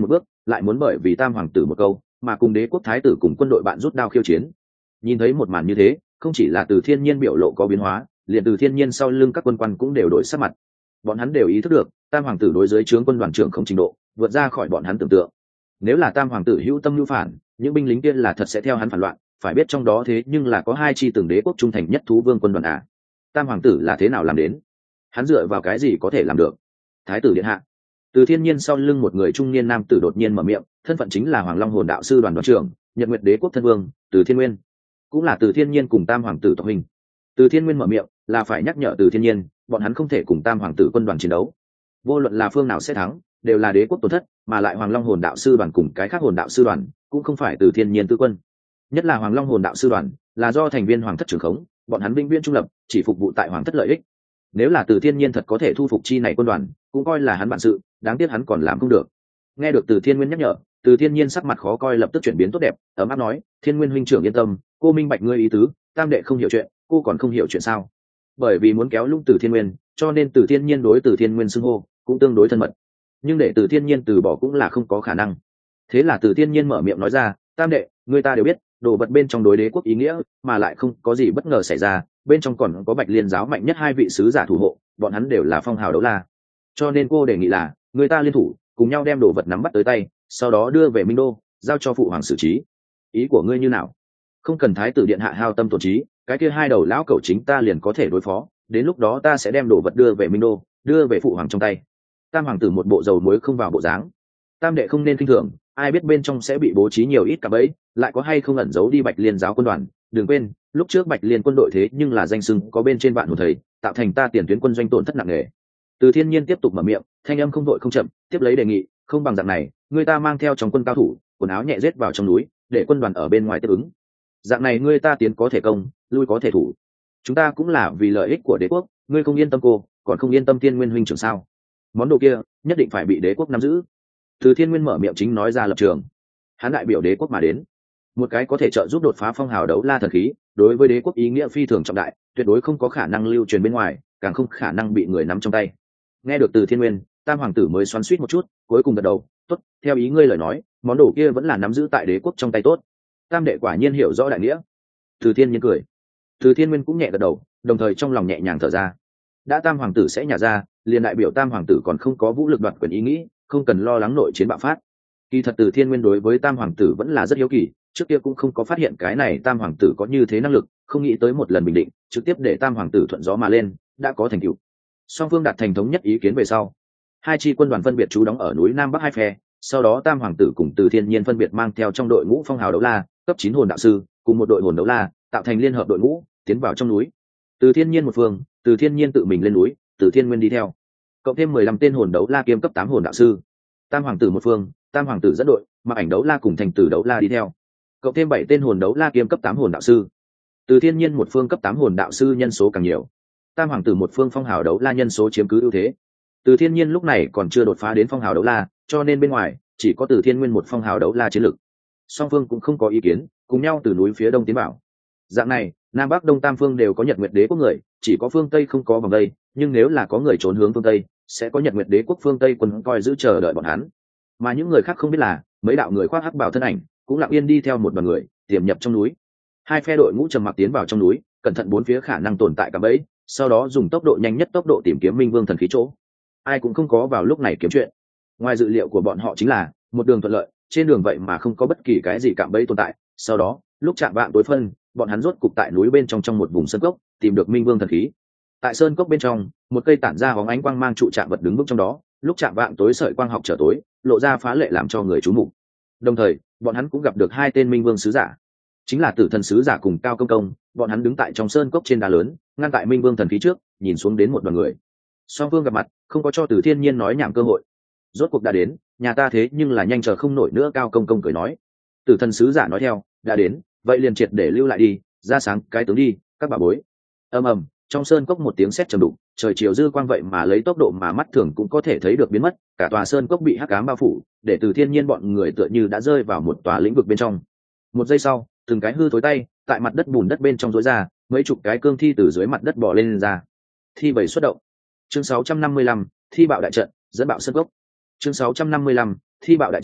lại muốn bởi vì tam hoàng tử một câu mà cùng đế quốc thái tử cùng quân đội bạn rút đao khiêu chiến. Nhìn thấy một màn như thế, không chỉ là Từ Thiên Nhiên biểu lộ có biến hóa, liền Từ Thiên Nhiên sau lưng các quân quan cũng đều đổi sắc mặt. Bọn hắn đều ý thức được tam hoàng tử đối dưới trướng quân đoàn trưởng không trình độ vượt ra khỏi bọn hắn tưởng tượng. Nếu là tam hoàng tử hữu tâm lưu phản, những binh lính kia là thật sẽ theo hắn phản loạn, phải biết trong đó thế nhưng là có hai chi từng đế quốc trung thành nhất thú vương quân đoàn à. Tam hoàng tử là thế nào làm đến? Hắn dựa vào cái gì có thể làm được? Thái tử điện hạ. Từ Thiên Nhiên sau lưng một người trung niên nam tử đột nhiên mở miệng, thân phận chính là Hoàng Long Hồn đạo sư đoàn đoàn trưởng, Nhật Nguyệt đế quốc thân vương, Từ Thiên Nguyên. Cũng là Từ Thiên Nhiên cùng tam hoàng tử tộc huynh. Từ Thiên Nguyên mở miệng, là phải nhắc nhở Từ Thiên Nhiên, bọn hắn không thể cùng tam hoàng tử quân đoàn chiến đấu. Vô luận là phương nào sẽ thắng, đều là đế quốc tổn thất, mà lại Hoàng Long Hồn đạo sư đoàn cùng cái khác hồn đạo sư đoàn, cũng không phải Từ Thiên Nhiên tư quân. Nhất là Hoàng Long Hồn đạo sư đoàn, là do thành viên hoàng thất trưởng khống, bọn hắn binh viên trung lập, chỉ phục vụ tại hoàng thất lợi ích. Nếu là Từ Thiên Nhiên thật có thể thu phục chi này quân đoàn, cũng coi là hắn bản sự, đáng tiếc hắn còn làm không được. Nghe được Từ Thiên Nguyên nhắc nhở, Từ Thiên Nhiên sắc mặt khó coi lập tức chuyển biến tốt đẹp, ấm áp nói, Thiên Nguyên huynh trưởng yên tâm, cô minh bạch ngươi ý tứ, tam đệ không hiểu chuyện, cô còn không hiểu chuyện sao? Bởi vì muốn kéo lung Từ Thiên Nguyên, cho nên Từ Thiên Nhiên đối Từ Thiên Nguyên xưng hô cũng tương đối thân mật. Nhưng để Từ Thiên Nhiên từ bỏ cũng là không có khả năng. Thế là Từ Thiên Nhiên mở miệng nói ra, tam đệ, người ta đều biết, đồ vật bên trong đối đế quốc ý nghĩa, mà lại không có gì bất ngờ xảy ra, bên trong còn có Bạch Liên giáo mạnh nhất hai vị sứ giả thủ hộ, bọn hắn đều là phong hào đấu la. Cho nên cô đề nghị là, người ta liên thủ, cùng nhau đem đồ vật nắm bắt tới tay, sau đó đưa về Minh Đô, giao cho phụ hoàng xử trí. Ý của ngươi như nào? Không cần thái tử điện hạ hao tâm tổn trí, cái kia hai đầu lão cẩu chính ta liền có thể đối phó, đến lúc đó ta sẽ đem đồ vật đưa về Minh Đô, đưa về phụ hoàng trong tay. Tam hoàng tử một bộ dầu muối không vào bộ dáng. Tam đệ không nên kinh thường, ai biết bên trong sẽ bị bố trí nhiều ít cả bẫy, lại có hay không ẩn giấu đi Bạch Liên giáo quân đoàn. Đừng quên, lúc trước Bạch Liên quân đội thế nhưng là danh xưng có bên trên vạn hồn thầy, tạo thành ta tiền tuyến quân doanh tổn thất nặng nề. Từ Thiên Nhiên tiếp tục mở miệng, thanh âm không đội không chậm, tiếp lấy đề nghị, không bằng dạng này, người ta mang theo trong quân cao thủ, quần áo nhẹ rết vào trong núi, để quân đoàn ở bên ngoài tiếp ứng. Dạng này người ta tiến có thể công, lui có thể thủ. Chúng ta cũng là vì lợi ích của đế quốc, ngươi không yên tâm cô, còn không yên tâm Thiên Nguyên huynh trưởng sao? Món đồ kia nhất định phải bị đế quốc nắm giữ. Từ Thiên Nguyên mở miệng chính nói ra lập trường. Hắn đại biểu đế quốc mà đến, một cái có thể trợ giúp đột phá phong hào đấu la thần khí, đối với đế quốc ý nghĩa phi thường trọng đại, tuyệt đối không có khả năng lưu truyền bên ngoài, càng không khả năng bị người nắm trong tay. Nghe được Từ Thiên Nguyên, tam hoàng tử mới xoắn xuýt một chút, cuối cùng gật đầu, tốt, theo ý ngươi lời nói, món đồ kia vẫn là nắm giữ tại đế quốc trong tay tốt. Tam đệ quả nhiên hiểu rõ đại nghĩa. Từ Thiên Nhiên cười. Từ Thiên Nguyên cũng nhẹ gật đầu, đồng thời trong lòng nhẹ nhàng thở ra. Đã tam hoàng tử sẽ nhả ra, liền đại biểu tam hoàng tử còn không có vũ lực đoạt quyền ý nghĩ, không cần lo lắng nội chiến bạo phát. Kỳ thật Từ Thiên Nguyên đối với tam hoàng tử vẫn là rất hiếu kỳ, trước kia cũng không có phát hiện cái này tam hoàng tử có như thế năng lực, không nghĩ tới một lần bình định, trực tiếp để tam hoàng tử thuận gió mà lên, đã có thành tựu. Song phương đạt thành thống nhất ý kiến về sau, hai chi quân đoàn phân biệt trú đóng ở núi Nam Bắc hai phe, sau đó tam hoàng tử cùng Từ Thiên Nhiên phân biệt mang theo trong đội ngũ phong hào đấu la, cấp chín hồn đạo sư, cùng một đội hồn đấu la, tạo thành liên hợp đội ngũ, tiến vào trong núi. Từ Thiên Nhiên một phương, Từ Thiên Nhiên tự mình lên núi, Từ Thiên Nguyên đi theo, cộng thêm mười lăm tên hồn đấu la kiêm cấp tám hồn đạo sư. Tam hoàng tử một phương, tam hoàng tử dẫn đội, Mặc Ảnh đấu la cùng Thành Tử đấu la đi theo, cộng thêm bảy tên hồn đấu la kiêm cấp tám hồn đạo sư. Từ Thiên Nhiên một phương cấp tám hồn đạo sư nhân số càng nhiều, tam hoàng tử một phương phong hào đấu la nhân số chiếm cứ ưu thế. Từ Thiên Nhiên lúc này còn chưa đột phá đến phong hào đấu la, cho nên bên ngoài chỉ có Từ Thiên Nguyên một phong hào đấu la chiến lực. Song phương cũng không có ý kiến, cùng nhau từ núi phía đông tiến vào. Dạng này, Nam Bắc Đông tam phương đều có Nhật Nguyệt đế quốc người, chỉ có phương Tây không có vòng đây, nhưng nếu là có người trốn hướng phương Tây, sẽ có Nhật Nguyệt đế quốc phương Tây quân coi giữ chờ đợi bọn hắn. Mà những người khác không biết là, mấy đạo người khoác hắc bào thân ảnh, cũng lặng yên đi theo một đoàn người, tiềm nhập trong núi. Hai phe đội ngũ trầm mặc tiến vào trong núi, cẩn thận bốn phía khả năng tồn tại cả bẫy, sau đó dùng tốc độ nhanh nhất tốc độ tìm kiếm Minh Vương thần khí chỗ. Ai cũng không có vào lúc này kiếm chuyện. Ngoài dự liệu của bọn họ chính là một đường thuận lợi, trên đường vậy mà không có bất kỳ cái gì cạm bẫy tồn tại. Sau đó, lúc chạm vạng tối phân, bọn hắn rốt cục tại núi bên trong trong một vùng sơn cốc, tìm được Minh Vương thần khí. Tại sơn cốc bên trong, một cây tản ra bóng ánh quang mang trụ chạm vật đứng vững trong đó, lúc chạm vạng tối sợi quang học trở tối, lộ ra phá lệ làm cho người chú mục. Đồng thời, bọn hắn cũng gặp được hai tên Minh Vương sứ giả, chính là Tử Thần sứ giả cùng Cao Công Công, bọn hắn đứng tại trong sơn cốc trên đá lớn, ngăn tại Minh Vương thần khí trước, nhìn xuống đến một đoàn người. Song phương gặp mặt, không có cho Từ Thiên Nhiên nói nhảm cơ hội. Rốt cuộc đã đến, nhà ta thế nhưng là nhanh chờ không nổi nữa. Cao Công Công cười nói. Tử Thần sứ giả nói theo, đã đến, vậy liền triệt để lưu lại đi, ra sáng cái tướng đi, các bà bối. Ầm ầm, trong sơn cốc một tiếng sét trầm đục, trời chiều dư quang vậy mà lấy tốc độ mà mắt thường cũng có thể thấy được biến mất, cả tòa sơn cốc bị hắc ám bao phủ, để Từ Thiên Nhiên bọn người tựa như đã rơi vào một tòa lĩnh vực bên trong. Một giây sau, từng cái hư thối tay tại mặt đất bùn đất bên trong rối ra, mấy chục cái cương thi từ dưới mặt đất bò lên, lên ra. Thi bảy xuất động. Chương sáu trăm năm mươi lăm, thi bạo đại trận, dẫn bạo sơn cốc. Chương sáu trăm năm mươi lăm, thi bạo đại trận,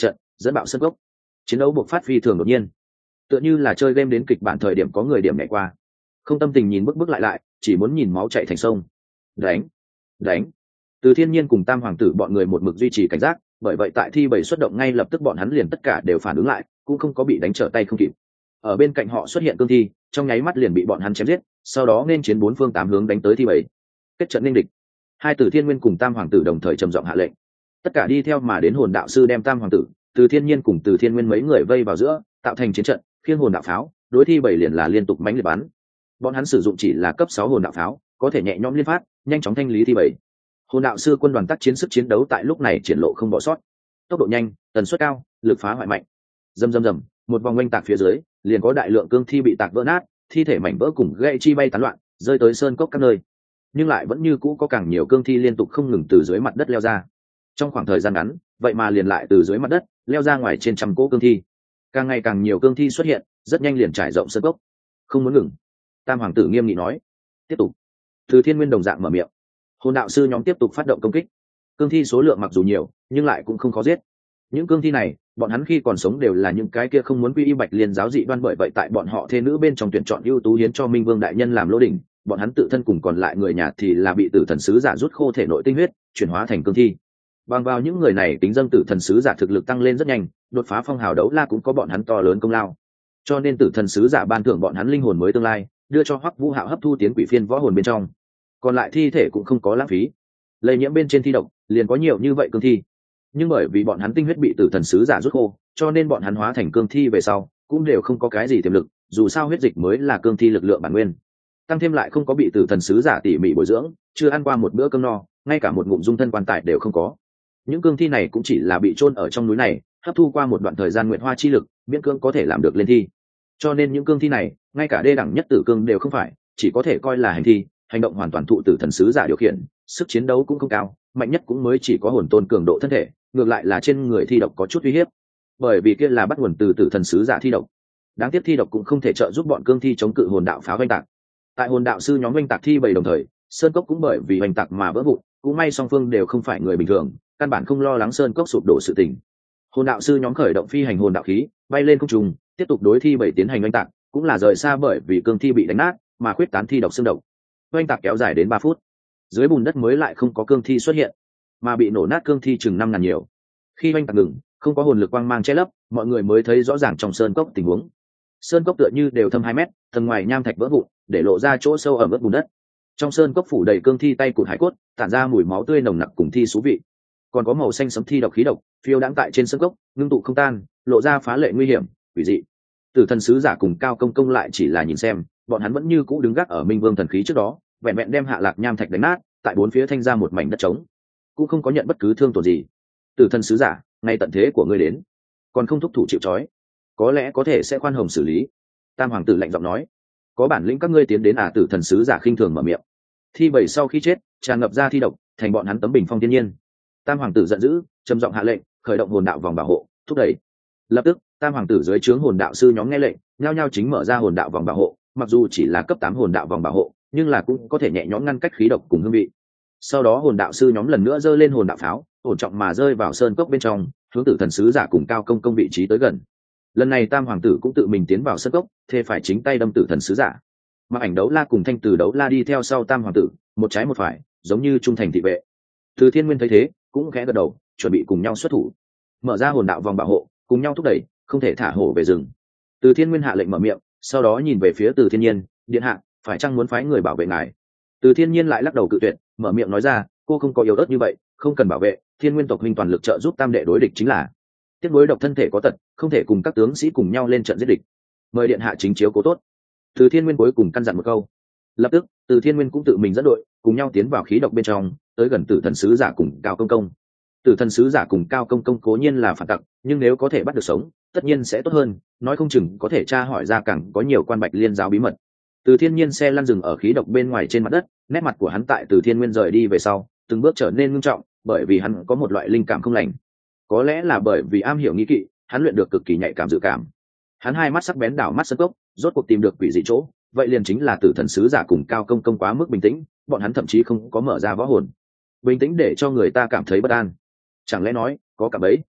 dẫn bạo sân gốc. Chiến đấu buộc phát phi thường đột nhiên, tựa như là chơi game đến kịch bản thời điểm có người điểm nhảy qua, không tâm tình nhìn bước bước lại lại, chỉ muốn nhìn máu chạy thành sông. Đánh, đánh. Từ Thiên Nhiên cùng Tam Hoàng tử bọn người một mực duy trì cảnh giác, bởi vậy tại thi bảy xuất động ngay lập tức bọn hắn liền tất cả đều phản ứng lại, cũng không có bị đánh trở tay không kịp. Ở bên cạnh họ xuất hiện cương thi, trong nháy mắt liền bị bọn hắn chém giết, sau đó nên chiến bốn phương tám hướng đánh tới thi bảy. Kết trận nên địch. Hai Tử Thiên Nguyên cùng Tam Hoàng tử đồng thời trầm giọng hạ lệnh. Tất cả đi theo mà đến hồn đạo sư đem Tam Hoàng tử, Từ Thiên Nhiên cùng Từ Thiên Nguyên mấy người vây vào giữa, tạo thành chiến trận, khiêng hồn đạo pháo, đối thi bảy liền là liên tục mãnh liệt bắn. Bọn hắn sử dụng chỉ là cấp sáu hồn đạo pháo, có thể nhẹ nhõm liên phát, nhanh chóng thanh lý thi bảy. Hồn đạo sư quân đoàn tác chiến sức chiến đấu tại lúc này triển lộ không bỏ sót, tốc độ nhanh, tần suất cao, lực phá hoại mạnh. Rầm rầm rầm, một vòng oanh tạc phía dưới, liền có đại lượng cương thi bị tạc vỡ nát, thi thể mảnh vỡ cùng gãy chi bay tán loạn, rơi tới sơn cốc các nơi. Nhưng lại vẫn như cũ có càng nhiều cương thi liên tục không ngừng từ dưới mặt đất leo ra. Trong khoảng thời gian ngắn, vậy mà liền lại từ dưới mặt đất leo ra ngoài trên trăm cỗ cương thi. Càng ngày càng nhiều cương thi xuất hiện, rất nhanh liền trải rộng sơn cốc. Không muốn ngừng. Tam Hoàng tử nghiêm nghị nói. Tiếp tục. Từ Thiên Nguyên đồng dạng mở miệng. Hồn đạo sư nhóm tiếp tục phát động công kích. Cương thi số lượng mặc dù nhiều, nhưng lại cũng không khó giết. Những cương thi này, bọn hắn khi còn sống đều là những cái kia không muốn quy y Bạch Liên giáo dị đoan, bởi vậy tại bọn họ thê nữ bên trong tuyển chọn ưu tú hiến cho Minh Vương đại nhân làm lô đỉnh, bọn hắn tự thân cùng còn lại người nhà thì là bị tử thần sứ giả rút khô thể nội tinh huyết, chuyển hóa thành cương thi. Bằng vào những người này tính dâng tử thần sứ giả thực lực tăng lên rất nhanh, đột phá phong hào đấu la cũng có bọn hắn to lớn công lao. Cho nên tử thần sứ giả ban thưởng bọn hắn linh hồn mới tương lai, đưa cho Hoắc Vũ Hạo hấp thu tiến quỷ phiên võ hồn bên trong. Còn lại thi thể cũng không có lãng phí. Lây nhiễm bên trên thi độc, liền có nhiều như vậy cương thi. Nhưng bởi vì bọn hắn tinh huyết bị tử thần sứ giả rút khô, cho nên bọn hắn hóa thành cương thi về sau, cũng đều không có cái gì tiềm lực, dù sao huyết dịch mới là cương thi lực lượng bản nguyên. Tăng thêm lại không có bị tử thần sứ giả tỉ mỉ bồi dưỡng, chưa ăn qua một bữa cơm no, ngay cả một ngụm dung thân quan tài đều không có. Những cương thi này cũng chỉ là bị chôn ở trong núi này, hấp thu qua một đoạn thời gian nguyện hoa chi lực, miễn cương có thể làm được lên thi. Cho nên những cương thi này, ngay cả đê đẳng nhất tử cương đều không phải, chỉ có thể coi là hành thi, hành động hoàn toàn thụ tử thần sứ giả điều khiển, sức chiến đấu cũng không cao, mạnh nhất cũng mới chỉ có hồn tôn cường độ thân thể, ngược lại là trên người thi độc có chút uy hiếp, bởi vì kia là bắt nguồn từ tử thần sứ giả thi độc. Đáng tiếc thi độc cũng không thể trợ giúp bọn cương thi chống cự hồn đạo pháo oanh tạc. Tại hồn đạo sư nhóm oanh tạc thi bảy đồng thời, sơn cốc cũng bởi vì oanh tạc mà vỡ vụn, cũng may song phương đều không phải người bình thường, căn bản không lo lắng sơn cốc sụp đổ sự tình. Hồn đạo sư nhóm khởi động phi hành hồn đạo khí, bay lên không trung, tiếp tục đối thi bảy tiến hành oanh tạc, cũng là rời xa bởi vì cương thi bị đánh nát, mà khuyết tán thi độc xương độc. Oanh tạc kéo dài đến ba phút, dưới bùn đất mới lại không có cương thi xuất hiện, mà bị nổ nát cương thi chừng năm ngàn nhiều. Khi oanh tạc ngừng, không có hồn lực quang mang che lấp, mọi người mới thấy rõ ràng trong sơn cốc tình huống. Sơn cốc tựa như đều thâm hai mét, tầng ngoài nham thạch vỡ vụn, để lộ ra chỗ sâu ẩm ướt bùn đất. Trong sơn cốc phủ đầy cương thi tay cụt hải cốt, tản ra mùi máu tươi nồng nặc cùng thi xú vị. Còn có màu xanh sẫm thi độc khí độc phiêu đãng tại trên sơn cốc, ngưng tụ không tan, lộ ra phá lệ nguy hiểm, quỷ dị. Tử thần sứ giả cùng Cao Công Công lại chỉ là nhìn xem, bọn hắn vẫn như cũ đứng gác ở Minh Vương thần khí trước đó, vẹn vẹn đem hạ lạc nham thạch đánh nát, tại bốn phía thanh ra một mảnh đất trống, cũng không có nhận bất cứ thương tổn gì. Tử thần sứ giả, ngay tận thế của ngươi đến, còn không thúc thủ chịu trói, có lẽ có thể sẽ khoan hồng xử lý. Tam Hoàng tử lạnh giọng nói. Có bản lĩnh các ngươi tiến đến à? Tử thần sứ giả khinh thường mở miệng. Thi bảy sau khi chết, tràn ngập ra thi độc, thành bọn hắn tấm bình phong thiên nhiên. Tam Hoàng tử giận dữ, trầm giọng hạ lệnh, khởi động hồn đạo vòng bảo hộ, thúc đẩy. Lập tức, Tam Hoàng tử dưới trướng hồn đạo sư nhóm nghe lệnh, nhao nhao chính mở ra hồn đạo vòng bảo hộ, mặc dù chỉ là cấp tám hồn đạo vòng bảo hộ, nhưng là cũng có thể nhẹ nhõm ngăn cách khí độc cùng hương vị. Sau đó hồn đạo sư nhóm lần nữa giơ lên hồn đạo pháo, ổn trọng mà rơi vào sơn cốc bên trong, hướng Tử thần sứ giả cùng Cao Công Công vị trí tới gần. Lần này Tam Hoàng tử cũng tự mình tiến vào sơn cốc, thề phải chính tay đâm Tử thần sứ giả. Mà Ảnh Đấu La cùng Thanh Từ Đấu La đi theo sau Tam Hoàng tử, một trái một phải, giống như trung thành thị vệ. Từ Thiên Nguyên thấy thế, cũng khẽ gật đầu, chuẩn bị cùng nhau xuất thủ, mở ra hồn đạo vòng bảo hộ, cùng nhau thúc đẩy, không thể thả hổ về rừng. Từ Thiên Nguyên hạ lệnh mở miệng, sau đó nhìn về phía Từ Thiên Nhiên, điện hạ, phải chăng muốn phái người bảo vệ ngài? Từ Thiên Nhiên lại lắc đầu cự tuyệt, mở miệng nói ra, cô không có yếu ớt như vậy, không cần bảo vệ, Thiên Nguyên tộc huynh toàn lực trợ giúp tam đệ đối địch chính là. Tiếc nuối độc thân thể có tật, không thể cùng các tướng sĩ cùng nhau lên trận giết địch. Mời điện hạ chính chiếu cố tốt. Từ Thiên Nguyên cuối cùng căn dặn một câu. Lập tức, Từ Thiên Nguyên cũng tự mình dẫn đội, cùng nhau tiến vào khí độc bên trong, tới gần Tử thần sứ giả cùng Cao Công Công. Tử thần sứ giả cùng Cao Công Công cố nhiên là phản tặc, nhưng nếu có thể bắt được sống, tất nhiên sẽ tốt hơn, nói không chừng có thể tra hỏi ra càng có nhiều quan Bạch Liên giáo bí mật. Từ Thiên Nhiên xe lăn dừng ở khí độc bên ngoài trên mặt đất, nét mặt của hắn tại Từ Thiên Nguyên rời đi về sau, từng bước trở nên nghiêm trọng, bởi vì hắn có một loại linh cảm không lành. Có lẽ là bởi vì am hiểu nghi kỵ, hắn luyện được cực kỳ nhạy cảm dự cảm. Hắn hai mắt sắc bén đảo mắt sân cốc, rốt cuộc tìm được quỷ dị chỗ, vậy liền chính là Tử thần sứ giả cùng Cao Công Công quá mức bình tĩnh, bọn hắn thậm chí không có mở ra võ hồn. Bình tĩnh để cho người ta cảm thấy bất an. Chẳng lẽ nói, có cả bẫy?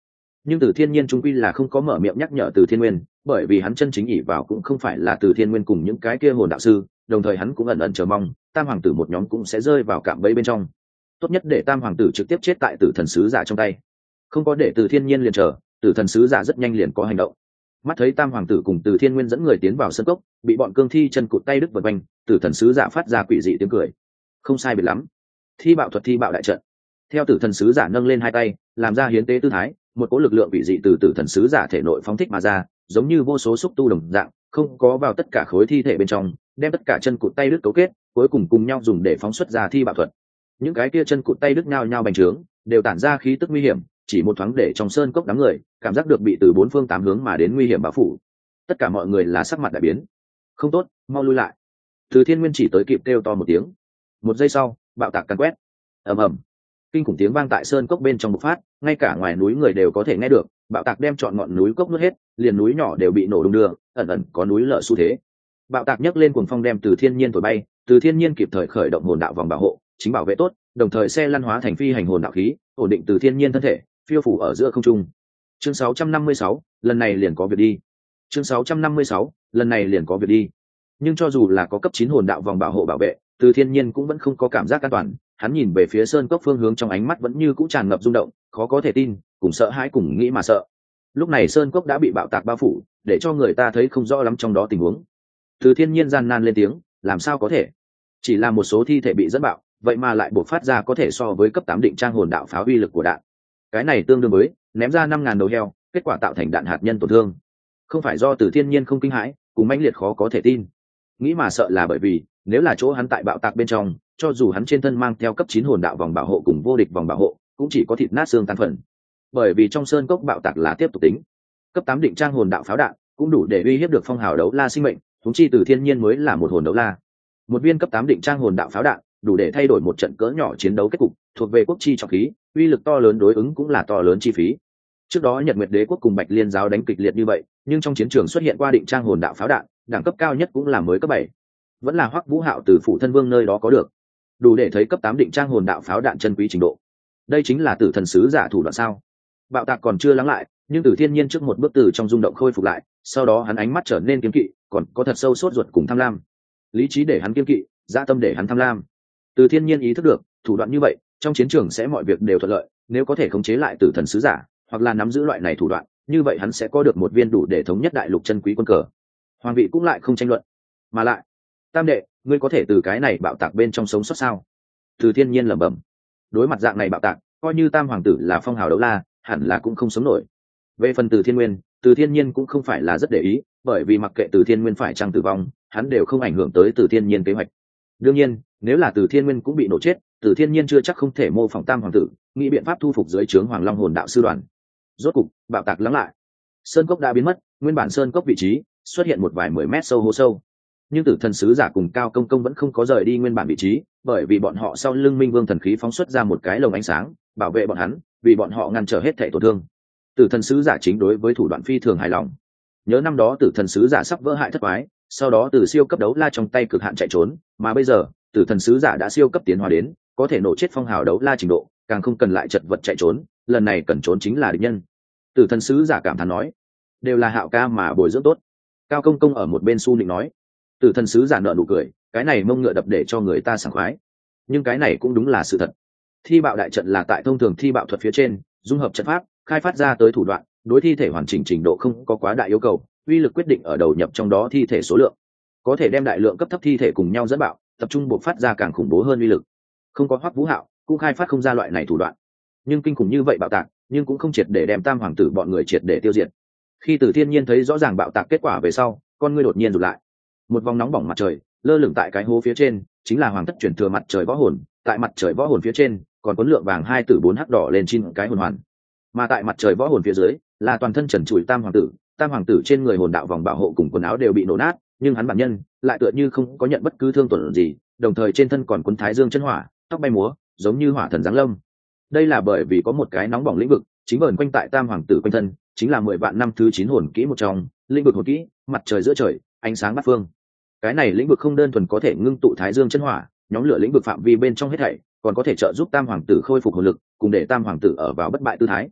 Nhưng Từ Thiên Nhiên trung quy là không có mở miệng nhắc nhở Từ Thiên Nguyên, bởi vì hắn chân chính ỷ vào cũng không phải là Từ Thiên Nguyên cùng những cái kia hồn đạo sư, đồng thời hắn cũng ẩn ẩn chờ mong tam hoàng tử một nhóm cũng sẽ rơi vào cạm bẫy bên trong. Tốt nhất để tam hoàng tử trực tiếp chết tại Tử Thần sứ giả trong tay. Không có để Từ Thiên Nhiên liền chờ, Tử Thần sứ giả rất nhanh liền có hành động. Mắt thấy tam hoàng tử cùng Từ Thiên Nguyên dẫn người tiến vào sân cốc, bị bọn cương thi chân cụt tay đứt vật quanh, Tử Thần sứ giả phát ra quỷ dị tiếng cười. Không sai biệt lắm. Thi bạo thuật thi bạo đại trận. Theo Tử Thần sứ giả nâng lên hai tay, làm ra hiến tế tư thái, một cỗ lực lượng quỷ dị từ Tử Thần sứ giả thể nội phóng thích mà ra, giống như vô số xúc tu đồng dạng, không có vào tất cả khối thi thể bên trong, đem tất cả chân cụt tay đứt cấu kết, cuối cùng cùng nhau dùng để phóng xuất ra thi bạo thuật. Những cái kia chân cụt tay đứt nhao nhao bành trướng, đều tản ra khí tức nguy hiểm, chỉ một thoáng để trong sơn cốc đám người cảm giác được bị từ bốn phương tám hướng mà đến nguy hiểm bao phủ. Tất cả mọi người là sắc mặt đại biến. Không tốt, mau lui lại. Từ Thiên Nguyên chỉ tới kịp kêu to một tiếng. Một giây sau, bạo tạc càn quét. Ầm ầm. Kinh khủng tiếng vang tại sơn cốc bên trong bộc phát, ngay cả ngoài núi người đều có thể nghe được, bạo tạc đem trọn ngọn núi cốc nuốt hết, liền núi nhỏ đều bị nổ đung đưa, ẩn ẩn có núi lở xu thế. Bạo tạc nhấc lên cuồng phong đem Từ Thiên Nhiên thổi bay, Từ Thiên Nhiên kịp thời khởi động hồn đạo vòng bảo hộ, chính bảo vệ tốt, đồng thời xe lăn hóa thành phi hành hồn đạo khí, ổn định Từ Thiên Nhiên thân thể, phiêu phủ ở giữa không trung. Chương sáu trăm năm mươi sáu, lần này liền có việc đi. Chương sáu trăm năm mươi sáu, lần này liền có việc đi. Nhưng cho dù là có cấp chín hồn đạo vòng bảo hộ bảo vệ, Từ Thiên Nhiên cũng vẫn không có cảm giác an toàn, hắn nhìn về phía sơn cốc phương hướng trong ánh mắt vẫn như cũ tràn ngập rung động, khó có thể tin, cùng sợ hãi cùng nghĩ mà sợ. Lúc này sơn cốc đã bị bạo tạc bao phủ, để cho người ta thấy không rõ lắm trong đó tình huống. Từ Thiên Nhiên gian nan lên tiếng, làm sao có thể? Chỉ là một số thi thể bị dẫn bạo, vậy mà lại bộc phát ra có thể so với cấp tám định trang hồn đạo pháo uy lực của đạn. Cái này tương đương với ném ra năm ngàn đầu heo, kết quả tạo thành đạn hạt nhân tổn thương. Không phải do Từ Thiên Nhiên không kinh hãi, cùng mãnh liệt khó có thể tin. Nghĩ mà sợ là bởi vì, nếu là chỗ hắn tại bạo tạc bên trong, cho dù hắn trên thân mang theo cấp chín hồn đạo vòng bảo hộ cùng vô địch vòng bảo hộ, cũng chỉ có thịt nát xương tan phần. Bởi vì trong sơn cốc bạo tạc là tiếp tục tính. Cấp tám định trang hồn đạo pháo đạn, cũng đủ để uy hiếp được phong hào đấu la sinh mệnh, huống chi Từ Thiên Nhiên mới là một hồn đấu la. Một viên cấp tám định trang hồn đạo pháo đạn, đủ để thay đổi một trận cỡ nhỏ chiến đấu kết cục, thuộc về quốc chi trọng khí, uy lực to lớn đối ứng cũng là to lớn chi phí. Trước đó Nhật Nguyệt Đế quốc cùng Bạch Liên giáo đánh kịch liệt như vậy, nhưng trong chiến trường xuất hiện qua định trang hồn đạo pháo đạn, đẳng cấp cao nhất cũng là mới cấp bảy. Vẫn là Hoắc Vũ Hạo từ phụ thân vương nơi đó có được, đủ để thấy cấp tám định trang hồn đạo pháo đạn chân quý trình độ. Đây chính là Tử Thần sứ giả thủ đoạn sao? Bạo tạc còn chưa lắng lại, nhưng Từ Thiên Nhiên trước một bước từ trong rung động khôi phục lại, sau đó hắn ánh mắt trở nên kiêng kỵ, còn có thật sâu sốt ruột cùng tham lam. Lý trí để hắn kiêng kỵ, dạ tâm để hắn tham lam. Từ Thiên Nhiên ý thức được, thủ đoạn như vậy, trong chiến trường sẽ mọi việc đều thuận lợi, nếu có thể khống chế lại Tử Thần sứ giả, hoặc là nắm giữ loại này thủ đoạn, như vậy hắn sẽ có được một viên đủ để thống nhất đại lục chân quý quân cờ. Hoàng vị cũng lại không tranh luận, mà lại, Tam đệ, ngươi có thể từ cái này bạo tạc bên trong sống sót sao? Từ Thiên Nhiên lẩm bẩm. Đối mặt dạng này bạo tạc, coi như Tam hoàng tử là phong hào đấu la, hẳn là cũng không sống nổi. Về phần Từ Thiên Nguyên, Từ Thiên Nhiên cũng không phải là rất để ý, bởi vì mặc kệ Từ Thiên Nguyên phải chăng tử vong, hắn đều không ảnh hưởng tới Từ Thiên Nhiên kế hoạch. Đương nhiên, nếu là Từ Thiên Nguyên cũng bị nổ chết, Từ Thiên Nhiên chưa chắc không thể mô phỏng Tam hoàng tử, nghĩ biện pháp thu phục dưới trướng Hoàng Long hồn đạo sư đoàn. Rốt cục, bạo tạc lắng lại. Sơn cốc đã biến mất, nguyên bản sơn cốc vị trí xuất hiện một vài mười mét sâu hố sâu. Nhưng Tử Thần sứ giả cùng Cao Công Công vẫn không có rời đi nguyên bản vị trí, bởi vì bọn họ sau lưng Minh Vương thần khí phóng xuất ra một cái lồng ánh sáng, bảo vệ bọn hắn, vì bọn họ ngăn trở hết thảy tổn thương. Tử Thần sứ giả chính đối với thủ đoạn phi thường hài lòng. Nhớ năm đó Tử Thần sứ giả sắp vỡ hại thất bại, sau đó từ siêu cấp đấu la trong tay cực hạn chạy trốn, mà bây giờ, Tử Thần sứ giả đã siêu cấp tiến hóa đến, có thể nổ chết phong hào đấu la trình độ, càng không cần lại chật vật chạy trốn, lần này cần trốn chính là địch nhân. Tử Thần sứ giả cảm thán nói, đều là Hạo ca mà bồi dưỡng tốt. Cao Công Công ở một bên su nịnh nói, Tử Thần sứ giả nợ nụ cười, cái này mông ngựa đập để cho người ta sảng khoái. Nhưng cái này cũng đúng là sự thật. Thi bạo đại trận là tại thông thường thi bạo thuật phía trên, dung hợp trận pháp, khai phát ra tới thủ đoạn, đối thi thể hoàn chỉnh trình độ không có quá đại yêu cầu, uy lực quyết định ở đầu nhập trong đó thi thể số lượng. Có thể đem đại lượng cấp thấp thi thể cùng nhau dẫn bạo, tập trung buộc phát ra càng khủng bố hơn uy lực. Không có Hoắc Vũ Hạo, cũng khai phát không ra loại này thủ đoạn. Nhưng kinh khủng như vậy bạo tạc, nhưng cũng không triệt để đem Tam hoàng tử bọn người triệt để tiêu diệt. Khi Tử Thiên Nhiên thấy rõ ràng bạo tạc kết quả về sau, con ngươi đột nhiên rụt lại. Một vòng nóng bỏng mặt trời lơ lửng tại cái hố phía trên, chính là hoàng thất chuyển thừa mặt trời võ hồn. Tại mặt trời võ hồn phía trên còn có lượng vàng hai từ bốn hắc đỏ lên chín cái hồn hoàn, mà tại mặt trời võ hồn phía dưới là toàn thân trần trụi Tam hoàng tử. Tam hoàng tử trên người hồn đạo vòng bảo hộ cùng quần áo đều bị nổ nát, nhưng hắn bản nhân lại tựa như không có nhận bất cứ thương tổn gì, đồng thời trên thân còn cuốn thái dương chân hỏa, tóc bay múa, giống như hỏa thần giáng lâm. Đây là bởi vì có một cái nóng bỏng lĩnh vực chính vờn quanh tại Tam hoàng tử quanh thân, chính là mười vạn năm thứ chín hồn kỹ một trong, lĩnh vực hồn kỹ mặt trời giữa trời, ánh sáng bát phương. Cái này lĩnh vực không đơn thuần có thể ngưng tụ thái dương chân hỏa, nhóm lửa lĩnh vực phạm vi bên trong hết thảy, còn có thể trợ giúp Tam hoàng tử khôi phục hồn lực, cùng để Tam hoàng tử ở vào bất bại tư thái.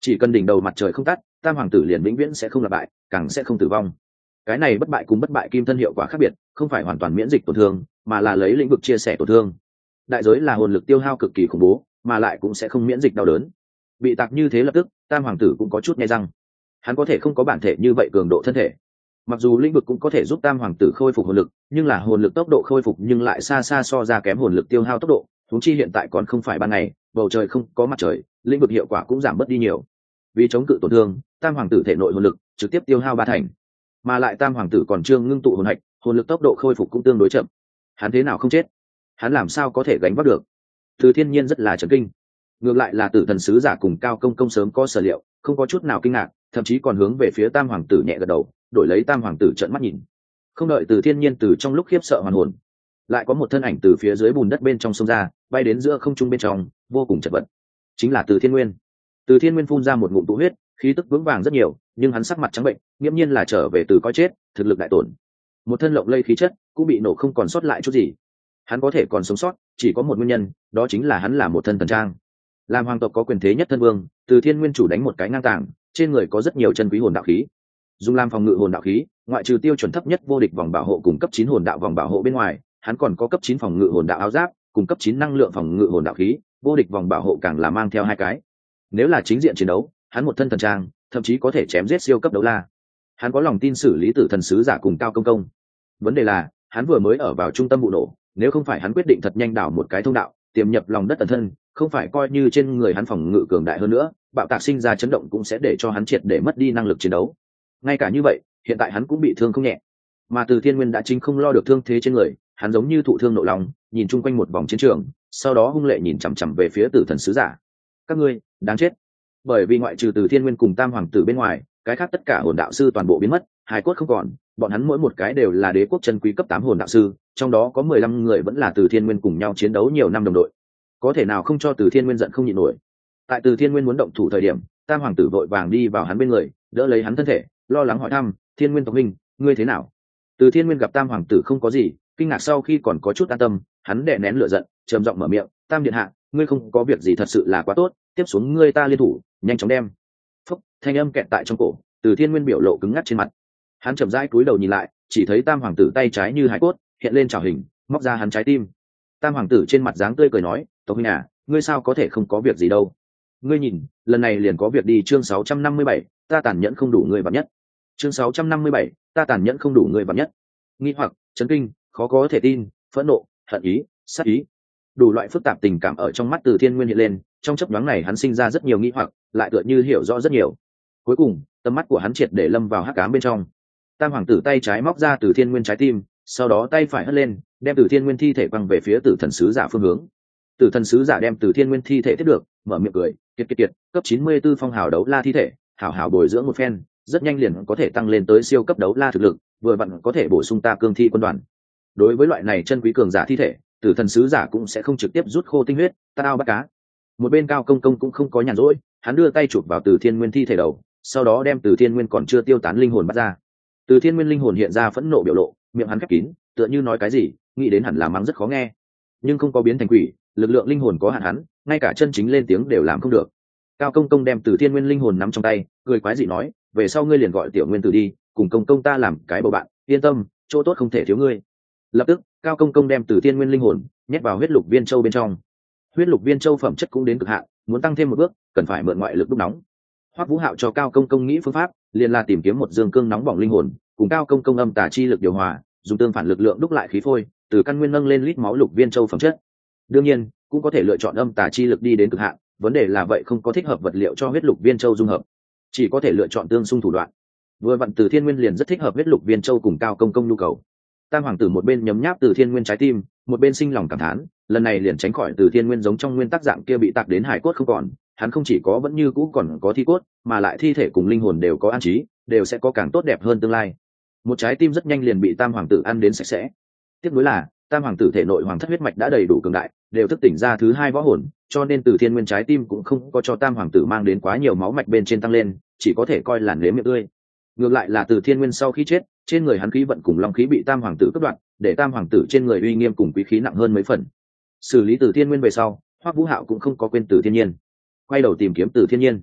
chỉ cần đỉnh đầu mặt trời không tắt, tam hoàng tử liền vĩnh viễn sẽ không lặp bại, càng sẽ không tử vong. Cái này bất bại cùng bất bại kim thân hiệu quả khác biệt, không phải hoàn toàn miễn dịch tổn thương, mà là lấy lĩnh vực chia sẻ tổn thương. Đại giới là hồn lực tiêu hao cực kỳ khủng bố, mà lại cũng sẽ không miễn dịch đau đớn. Bị tạc như thế lập tức, tam hoàng tử cũng có chút nghe răng. Hắn có thể không có bản thể như vậy cường độ thân thể, mặc dù lĩnh vực cũng có thể giúp tam hoàng tử khôi phục hồn lực, nhưng là hồn lực tốc độ khôi phục nhưng lại xa xa so ra kém hồn lực tiêu hao tốc độ. Huống chi hiện tại còn không phải ban ngày, bầu trời không có mặt trời, lĩnh vực hiệu quả cũng giảm bớt đi nhiều. Vì chống cự tổn thương, tam hoàng tử thể nội hồn lực trực tiếp tiêu hao ba thành, mà lại tam hoàng tử còn chưa ngưng tụ hồn hạch, hồn lực tốc độ khôi phục cũng tương đối chậm. Hắn thế nào không chết? Hắn làm sao có thể gánh vác được? Từ Thiên Nhiên rất là chấn kinh. Ngược lại là Tử Thần sứ giả cùng Cao Công Công sớm có sở liệu, không có chút nào kinh ngạc, thậm chí còn hướng về phía tam hoàng tử nhẹ gật đầu, đổi lấy tam hoàng tử trợn mắt nhìn. Không đợi Từ Thiên Nhiên từ trong lúc khiếp sợ hoàn hồn, lại có một thân ảnh từ phía dưới bùn đất bên trong sông ra, bay đến giữa không trung bên trong, vô cùng chật vật. Chính là Từ Thiên Nguyên. Từ Thiên Nguyên phun ra một ngụm tụ huyết, khí tức vững vàng rất nhiều, nhưng hắn sắc mặt trắng bệnh, nghiễm nhiên là trở về từ coi chết, thực lực đại tổn. Một thân lộng lây khí chất cũng bị nổ không còn sót lại chút gì. Hắn có thể còn sống sót, chỉ có một nguyên nhân, đó chính là hắn là một thân thần trang. Làm hoàng tộc có quyền thế nhất thân vương, Từ Thiên Nguyên chủ đánh một cái ngang tàng, trên người có rất nhiều chân quý hồn đạo khí. Dùng làm phòng ngự hồn đạo khí, ngoại trừ tiêu chuẩn thấp nhất vô địch vòng bảo hộ cùng cấp chín hồn đạo vòng bảo hộ bên ngoài, hắn còn có cấp chín phòng ngự hồn đạo áo giáp, cùng cấp chín năng lượng phòng ngự hồn đạo khí, vô địch vòng bảo hộ càng là mang theo hai cái. Nếu là chính diện chiến đấu, hắn một thân thần trang, thậm chí có thể chém giết siêu cấp đấu la. Hắn có lòng tin xử lý Tử Thần sứ giả cùng Cao Công Công. Vấn đề là, hắn vừa mới ở vào trung tâm vụ nổ, nếu không phải hắn quyết định thật nhanh đảo một cái thông đạo, tiềm nhập lòng đất ẩn thân, không phải coi như trên người hắn phòng ngự cường đại hơn nữa, bạo tạc sinh ra chấn động cũng sẽ để cho hắn triệt để mất đi năng lực chiến đấu. Ngay cả như vậy, hiện tại hắn cũng bị thương không nhẹ. Mà Từ Thiên Nguyên đã chính không lo được thương thế trên người, hắn giống như thụ thương nội lòng, nhìn chung quanh một vòng chiến trường, sau đó hung lệ nhìn chằm chằm về phía Tử Thần sứ giả. Các ngươi, đáng chết. Bởi vì ngoại trừ Từ Thiên Nguyên cùng tam hoàng tử bên ngoài, cái khác tất cả hồn đạo sư toàn bộ biến mất, hài cốt không còn, bọn hắn mỗi một cái đều là đế quốc chân quý cấp tám hồn đạo sư, trong đó có mười lăm người vẫn là Từ Thiên Nguyên cùng nhau chiến đấu nhiều năm đồng đội. Có thể nào không cho Từ Thiên Nguyên giận không nhịn nổi. Tại Từ Thiên Nguyên muốn động thủ thời điểm, tam hoàng tử vội vàng đi vào hắn bên người, đỡ lấy hắn thân thể, lo lắng hỏi thăm, Thiên Nguyên tộc minh, ngươi thế nào? Từ Thiên Nguyên gặp tam hoàng tử không có gì, kinh ngạc sau khi còn có chút an tâm, hắn đè nén lửa giận, trầm giọng mở miệng, tam điện hạ, ngươi không có việc gì thật sự là quá tốt, tiếp xuống ngươi ta liên thủ, nhanh chóng đem. Phúc, thanh âm kẹt tại trong cổ, Từ Thiên Nguyên biểu lộ cứng ngắc trên mặt. Hắn chậm rãi cúi đầu nhìn lại, chỉ thấy tam hoàng tử tay trái như hải cốt hiện lên trào hình, móc ra hắn trái tim. Tam hoàng tử trên mặt dáng tươi cười nói, tộc huynh à, ngươi sao có thể không có việc gì đâu? Ngươi nhìn, lần này liền có việc đi. Chương sáu trăm năm mươi bảy, ta tàn nhẫn không đủ ngươi vạn nhất. Chương sáu trăm năm mươi bảy, ta tàn nhẫn không đủ ngươi vạn nhất. Nghi hoặc, chấn kinh, khó có thể tin, phẫn nộ, hận ý, sát ý, đủ loại phức tạp tình cảm ở trong mắt Từ Thiên Nguyên hiện lên. Trong chớp nhoáng này hắn sinh ra rất nhiều nghi hoặc, lại tựa như hiểu rõ rất nhiều. Cuối cùng, tầm mắt của hắn triệt để lâm vào hắc ám bên trong. Tam hoàng tử tay trái móc ra Từ Thiên Nguyên trái tim, sau đó tay phải hất lên, đem Từ Thiên Nguyên thi thể quăng về phía Tử Thần sứ giả phương hướng. Tử Thần sứ giả đem Từ Thiên Nguyên thi thể tiếp được, mở miệng cười, kiệt kiệt kiệt, cấp chín mươi 94 phong hào đấu la thi thể, hảo hảo bồi dưỡng một phen, rất nhanh liền có thể tăng lên tới siêu cấp đấu la thực lực, vừa vặn có thể bổ sung ta cương thi quân đoàn. Đối với loại này chân quý cường giả thi thể, Tử Thần sứ giả cũng sẽ không trực tiếp rút khô tinh huyết, ta ao bắt cá. Một bên Cao Công Công cũng không có nhàn rỗi, hắn đưa tay chụp vào Từ Thiên Nguyên thi thể đầu, sau đó đem Từ Thiên Nguyên còn chưa tiêu tán linh hồn bắt ra. Từ Thiên Nguyên linh hồn hiện ra phẫn nộ biểu lộ, miệng hắn khép kín, tựa như nói cái gì, nghĩ đến hẳn là mắng rất khó nghe, nhưng không có biến thành quỷ, lực lượng linh hồn có hạn hắn, ngay cả chân chính lên tiếng đều làm không được. Cao Công Công đem Từ Thiên Nguyên linh hồn nắm trong tay, cười quái dị nói, về sau ngươi liền gọi Tiểu Nguyên Tử đi, cùng Công Công ta làm cái bầu bạn, yên tâm, chỗ tốt không thể thiếu ngươi. Lập tức, Cao Công Công đem Từ Thiên Nguyên linh hồn nhét vào huyết lục viên châu bên trong. Huyết lục viên châu phẩm chất cũng đến cực hạn, muốn tăng thêm một bước, cần phải mượn ngoại lực đúc nóng. Hoắc Vũ Hạo cho Cao Công Công nghĩ phương pháp, liền là tìm kiếm một dương cương nóng bỏng linh hồn, cùng Cao Công Công âm tà chi lực điều hòa, dùng tương phản lực lượng đúc lại khí phôi, từ căn nguyên nâng lên lít máu lục viên châu phẩm chất. Đương nhiên, cũng có thể lựa chọn âm tà chi lực đi đến cực hạn, vấn đề là vậy không có thích hợp vật liệu cho huyết lục viên châu dung hợp, chỉ có thể lựa chọn tương xung thủ đoạn. Vừa vặn Từ Thiên Nguyên liền rất thích hợp huyết lục viên châu cùng Cao Công Công nhu cầu. Tam hoàng tử một bên nhấm nháp Từ Thiên Nguyên trái tim, một bên sinh lòng cảm thán, lần này liền tránh khỏi Từ Thiên Nguyên giống trong nguyên tắc dạng kia bị tạc đến hải cốt không còn, hắn không chỉ có vẫn như cũ còn có thi cốt, mà lại thi thể cùng linh hồn đều có an trí, đều sẽ có càng tốt đẹp hơn tương lai. Một trái tim rất nhanh liền bị Tam hoàng tử ăn đến sạch sẽ. Tiếc nuối là, Tam hoàng tử thể nội hoàng thất huyết mạch đã đầy đủ cường đại, đều thức tỉnh ra thứ hai võ hồn, cho nên Từ Thiên Nguyên trái tim cũng không có cho Tam hoàng tử mang đến quá nhiều máu mạch bên trên tăng lên, chỉ có thể coi là nếm miệng tươi. Ngược lại là Từ Thiên Nguyên sau khi chết, trên người hắn khí vận cùng long khí bị Tam hoàng tử cắt đoạn, để Tam hoàng tử trên người uy nghiêm cùng quý khí nặng hơn mấy phần. Xử lý Từ Thiên Nguyên về sau, Hoắc Vũ Hạo cũng không có quên Từ Thiên Nhiên, quay đầu tìm kiếm Từ Thiên Nhiên.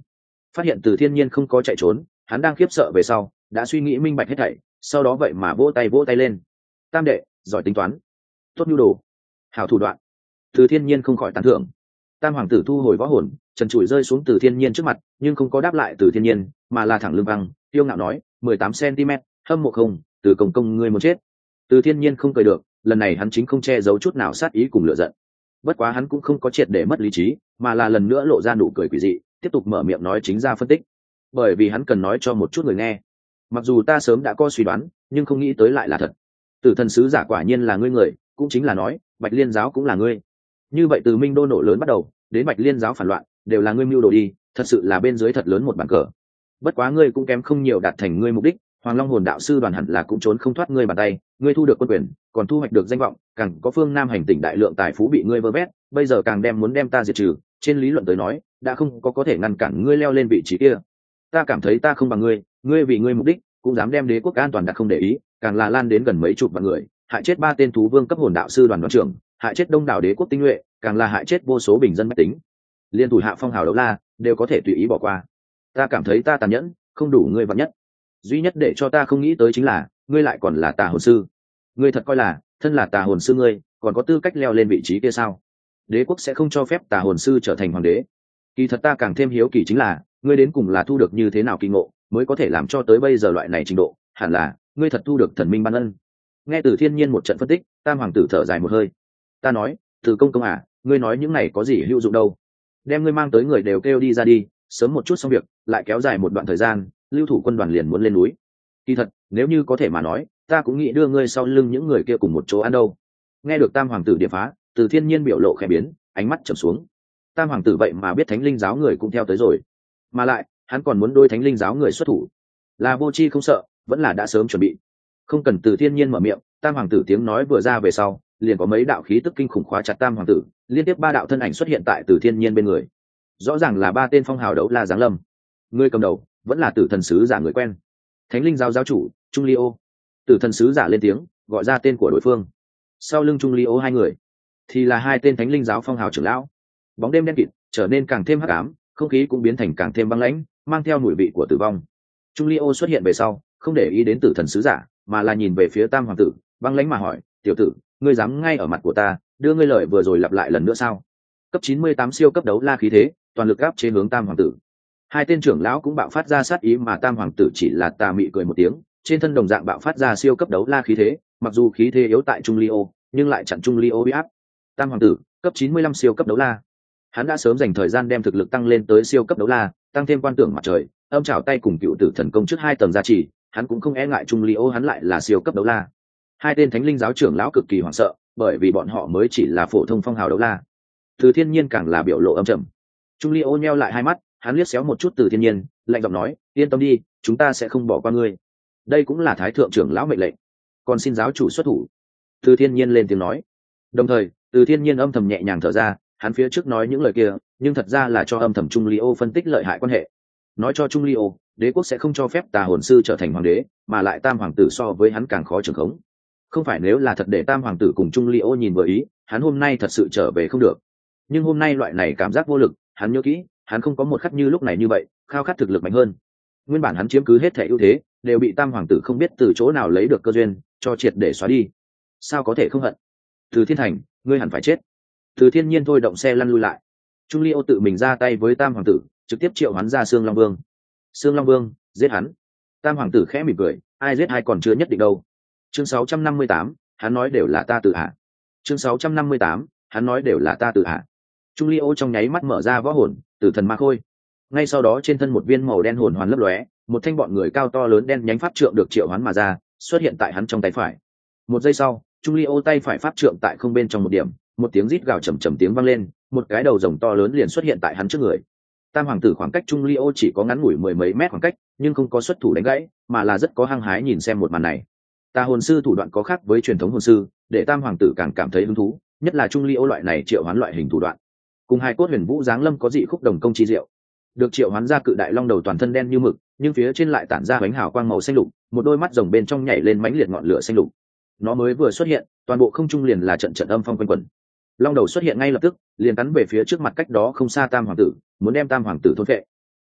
phát hiện Từ Thiên Nhiên không có chạy trốn, hắn đang khiếp sợ về sau đã suy nghĩ minh bạch hết thảy, sau đó vậy mà vỗ tay vỗ tay lên. Tam đệ giỏi tính toán, tốt nhu đồ, hảo thủ đoạn. Từ Thiên Nhiên không khỏi tán thưởng. Tam hoàng tử thu hồi võ hồn, trần trụi rơi xuống Từ Thiên Nhiên trước mặt, nhưng không có đáp lại Từ Thiên Nhiên, mà là thẳng lưng văng, tiêu ngạo nói, mười tám centimet, hâm mộ không, Từ công công ngươi muốn chết. Từ Thiên Nhiên không cười được, lần này hắn chính không che giấu chút nào sát ý cùng lửa giận. Bất quá hắn cũng không có triệt để mất lý trí, mà là lần nữa lộ ra nụ cười quỷ dị, tiếp tục mở miệng nói chính ra phân tích. Bởi vì hắn cần nói cho một chút người nghe. Mặc dù ta sớm đã có suy đoán, nhưng không nghĩ tới lại là thật. Tử thần sứ giả quả nhiên là ngươi người, cũng chính là nói, Bạch Liên giáo cũng là ngươi. Như vậy từ Minh Đô nổ lớn bắt đầu, đến Bạch Liên giáo phản loạn, đều là ngươi mưu đồ đi, thật sự là bên dưới thật lớn một bàn cờ. Bất quá ngươi cũng kém không nhiều đạt thành ngươi mục đích, Hoàng Long hồn đạo sư đoàn hẳn là cũng trốn không thoát ngươi bàn tay, ngươi thu được quân quyền, còn thu hoạch được danh vọng, càng có phương Nam hành tỉnh đại lượng tài phú bị ngươi vơ vét, bây giờ càng đem muốn đem ta diệt trừ, trên lý luận tới nói, đã không có có thể ngăn cản ngươi leo lên vị trí kia. Ta cảm thấy ta không bằng ngươi, ngươi vì ngươi mục đích, cũng dám đem đế quốc an toàn đặt không để ý, càng là lan đến gần mấy chục vạn người, hại chết ba tên thú vương cấp hồn đạo sư đoàn đoàn trưởng, hại chết đông đảo đế quốc tinh nhuệ, càng là hại chết vô số bình dân bách tính. Liên thủ hạ phong hào đấu la đều có thể tùy ý bỏ qua. Ta cảm thấy ta tàn nhẫn, không đủ ngươi vạn nhất. Duy nhất để cho ta không nghĩ tới chính là, ngươi lại còn là tà hồn sư. Ngươi thật coi là, thân là tà hồn sư ngươi, còn có tư cách leo lên vị trí kia sao? Đế quốc sẽ không cho phép tà hồn sư trở thành hoàng đế. Kỳ thật ta càng thêm hiếu kỳ chính là, ngươi đến cùng là thu được như thế nào kỳ ngộ, mới có thể làm cho tới bây giờ loại này trình độ, hẳn là, ngươi thật thu được thần minh ban ân. Nghe Từ Thiên Nhiên một trận phân tích, Tam hoàng tử thở dài một hơi. Ta nói, Từ công công à, ngươi nói những này có gì hữu dụng đâu? Đem ngươi mang tới người đều kêu đi ra đi, sớm một chút xong việc, lại kéo dài một đoạn thời gian, lưu thủ quân đoàn liền muốn lên núi. Kỳ thật, nếu như có thể mà nói, ta cũng nghĩ đưa ngươi sau lưng những người kia cùng một chỗ ăn đâu. Nghe được Tam hoàng tử điệp phá, Từ Thiên Nhiên biểu lộ khẽ biến, ánh mắt trầm xuống. Tam hoàng tử vậy mà biết Thánh Linh giáo người cũng theo tới rồi, mà lại hắn còn muốn đôi Thánh Linh giáo người xuất thủ, là vô chi không sợ, vẫn là đã sớm chuẩn bị. Không cần Từ Thiên Nhiên mở miệng, Tam hoàng tử tiếng nói vừa ra về sau, liền có mấy đạo khí tức kinh khủng khóa chặt Tam hoàng tử, liên tiếp ba đạo thân ảnh xuất hiện tại Từ Thiên Nhiên bên người. Rõ ràng là ba tên phong hào đấu la giáng lâm. Người cầm đầu vẫn là Tử thần sứ giả người quen, Thánh Linh giáo giáo chủ Trung Ly Ô. Tử thần sứ giả lên tiếng gọi ra tên của đối phương. Sau lưng Trung Ly Ô hai người thì là hai tên Thánh Linh giáo phong hào trưởng lão. Bóng đêm đen kịt trở nên càng thêm hắc ám, không khí cũng biến thành càng thêm băng lãnh, mang theo mùi vị của tử vong. Trung Ly Ô xuất hiện về sau, không để ý đến Tử thần sứ giả, mà là nhìn về phía Tam hoàng tử, băng lãnh mà hỏi, tiểu tử, ngươi dám ngay ở mặt của ta đưa ngươi lời vừa rồi lặp lại lần nữa sao? Cấp chín mươi tám siêu cấp đấu la khí thế, toàn lực áp chế hướng Tam hoàng tử. Hai tên trưởng lão cũng bạo phát ra sát ý, mà Tam hoàng tử chỉ là tà mị cười một tiếng, trên thân đồng dạng bạo phát ra siêu cấp đấu la khí thế, mặc dù khí thế yếu tại Trung Ly Ô, nhưng lại chặn Trung Ly Ô uy áp. Tam hoàng tử, cấp chín mươi lăm siêu cấp đấu la. Hắn đã sớm dành thời gian đem thực lực tăng lên tới siêu cấp đấu la, tăng thêm quan tưởng mặt trời, âm trảo tay cùng cựu tử thần công trước hai tầng gia trì, hắn cũng không e ngại Trung Ly Ô hắn lại là siêu cấp đấu la. Hai tên Thánh Linh giáo trưởng lão cực kỳ hoảng sợ, bởi vì bọn họ mới chỉ là phổ thông phong hào đấu la. Từ Thiên Nhiên càng là biểu lộ âm trầm. Trung Ly Ô nheo lại hai mắt, hắn liếc xéo một chút Từ Thiên Nhiên, lạnh giọng nói, yên tâm đi, chúng ta sẽ không bỏ qua ngươi. Đây cũng là thái thượng trưởng lão mệnh lệnh, còn xin giáo chủ xuất thủ. Từ Thiên Nhiên lên tiếng nói. Đồng thời, Từ Thiên Nhiên âm thầm nhẹ nhàng thở ra, hắn phía trước nói những lời kia, nhưng thật ra là cho âm thầm Trung Ly Ô phân tích lợi hại quan hệ. Nói cho Trung Ly Ô, đế quốc sẽ không cho phép tà hồn sư trở thành hoàng đế, mà lại Tam hoàng tử so với hắn càng khó trưởng khống. Không phải nếu là thật để Tam hoàng tử cùng Trung Ly Ô nhìn vừa ý, hắn hôm nay thật sự trở về không được. Nhưng hôm nay loại này cảm giác vô lực, hắn nhớ kỹ, hắn không có một khắc như lúc này như vậy, khao khát thực lực mạnh hơn. Nguyên bản hắn chiếm cứ hết thể ưu thế, đều bị Tam hoàng tử không biết từ chỗ nào lấy được cơ duyên, cho triệt để xóa đi. Sao có thể không hận? Từ Thiên Thành, ngươi hẳn phải chết. Từ Thiên Nhiên thôi động xe lăn lui lại. Trung Ly Ô tự mình ra tay với Tam hoàng tử, trực tiếp triệu hắn ra Sương Long Vương. Sương Long Vương, giết hắn. Tam hoàng tử khẽ mỉm cười, ai giết ai còn chưa nhất định đâu. Chương sáu trăm năm mươi tám, hắn nói đều là ta tự hạ. Chương sáu trăm năm mươi tám, hắn nói đều là ta tự hạ. Trung Ly Ô trong nháy mắt mở ra võ hồn, Tử thần ma khôi. Ngay sau đó trên thân một viên màu đen hồn hoàn lấp lóe, một thanh bọn người cao to lớn đen nhánh pháp trượng được triệu hoán mà ra, xuất hiện tại hắn trong tay phải. Một giây sau, Trung Ly Ô tay phải pháp trượng tại không bên trong một điểm, một tiếng rít gào trầm trầm tiếng vang lên, một cái đầu rồng to lớn liền xuất hiện tại hắn trước người. Tam hoàng tử khoảng cách Trung Ly Ô chỉ có ngắn ngủi mười mấy mét khoảng cách, nhưng không có xuất thủ đánh gãy, mà là rất có hăng hái nhìn xem một màn này. Tà hồn sư thủ đoạn có khác với truyền thống hồn sư, để Tam hoàng tử càng cảm thấy hứng thú, nhất là Trung Ly Ô loại này triệu hoán loại hình thủ đoạn. Cùng hai cốt huyền vũ giáng lâm có dị khúc đồng công chi diệu. Được triệu hoán ra cự đại long đầu toàn thân đen như mực, nhưng phía trên lại tản ra ánh hào quang màu xanh lục, một đôi mắt rồng bên trong nhảy lên mãnh liệt ngọn lửa xanh lục. Nó mới vừa xuất hiện, toàn bộ không trung liền là trận trận âm phong quanh quẩn. Long đầu xuất hiện ngay lập tức, liền cắn về phía trước mặt cách đó không xa Tam hoàng tử, muốn đem Tam hoàng tử thôn phệ.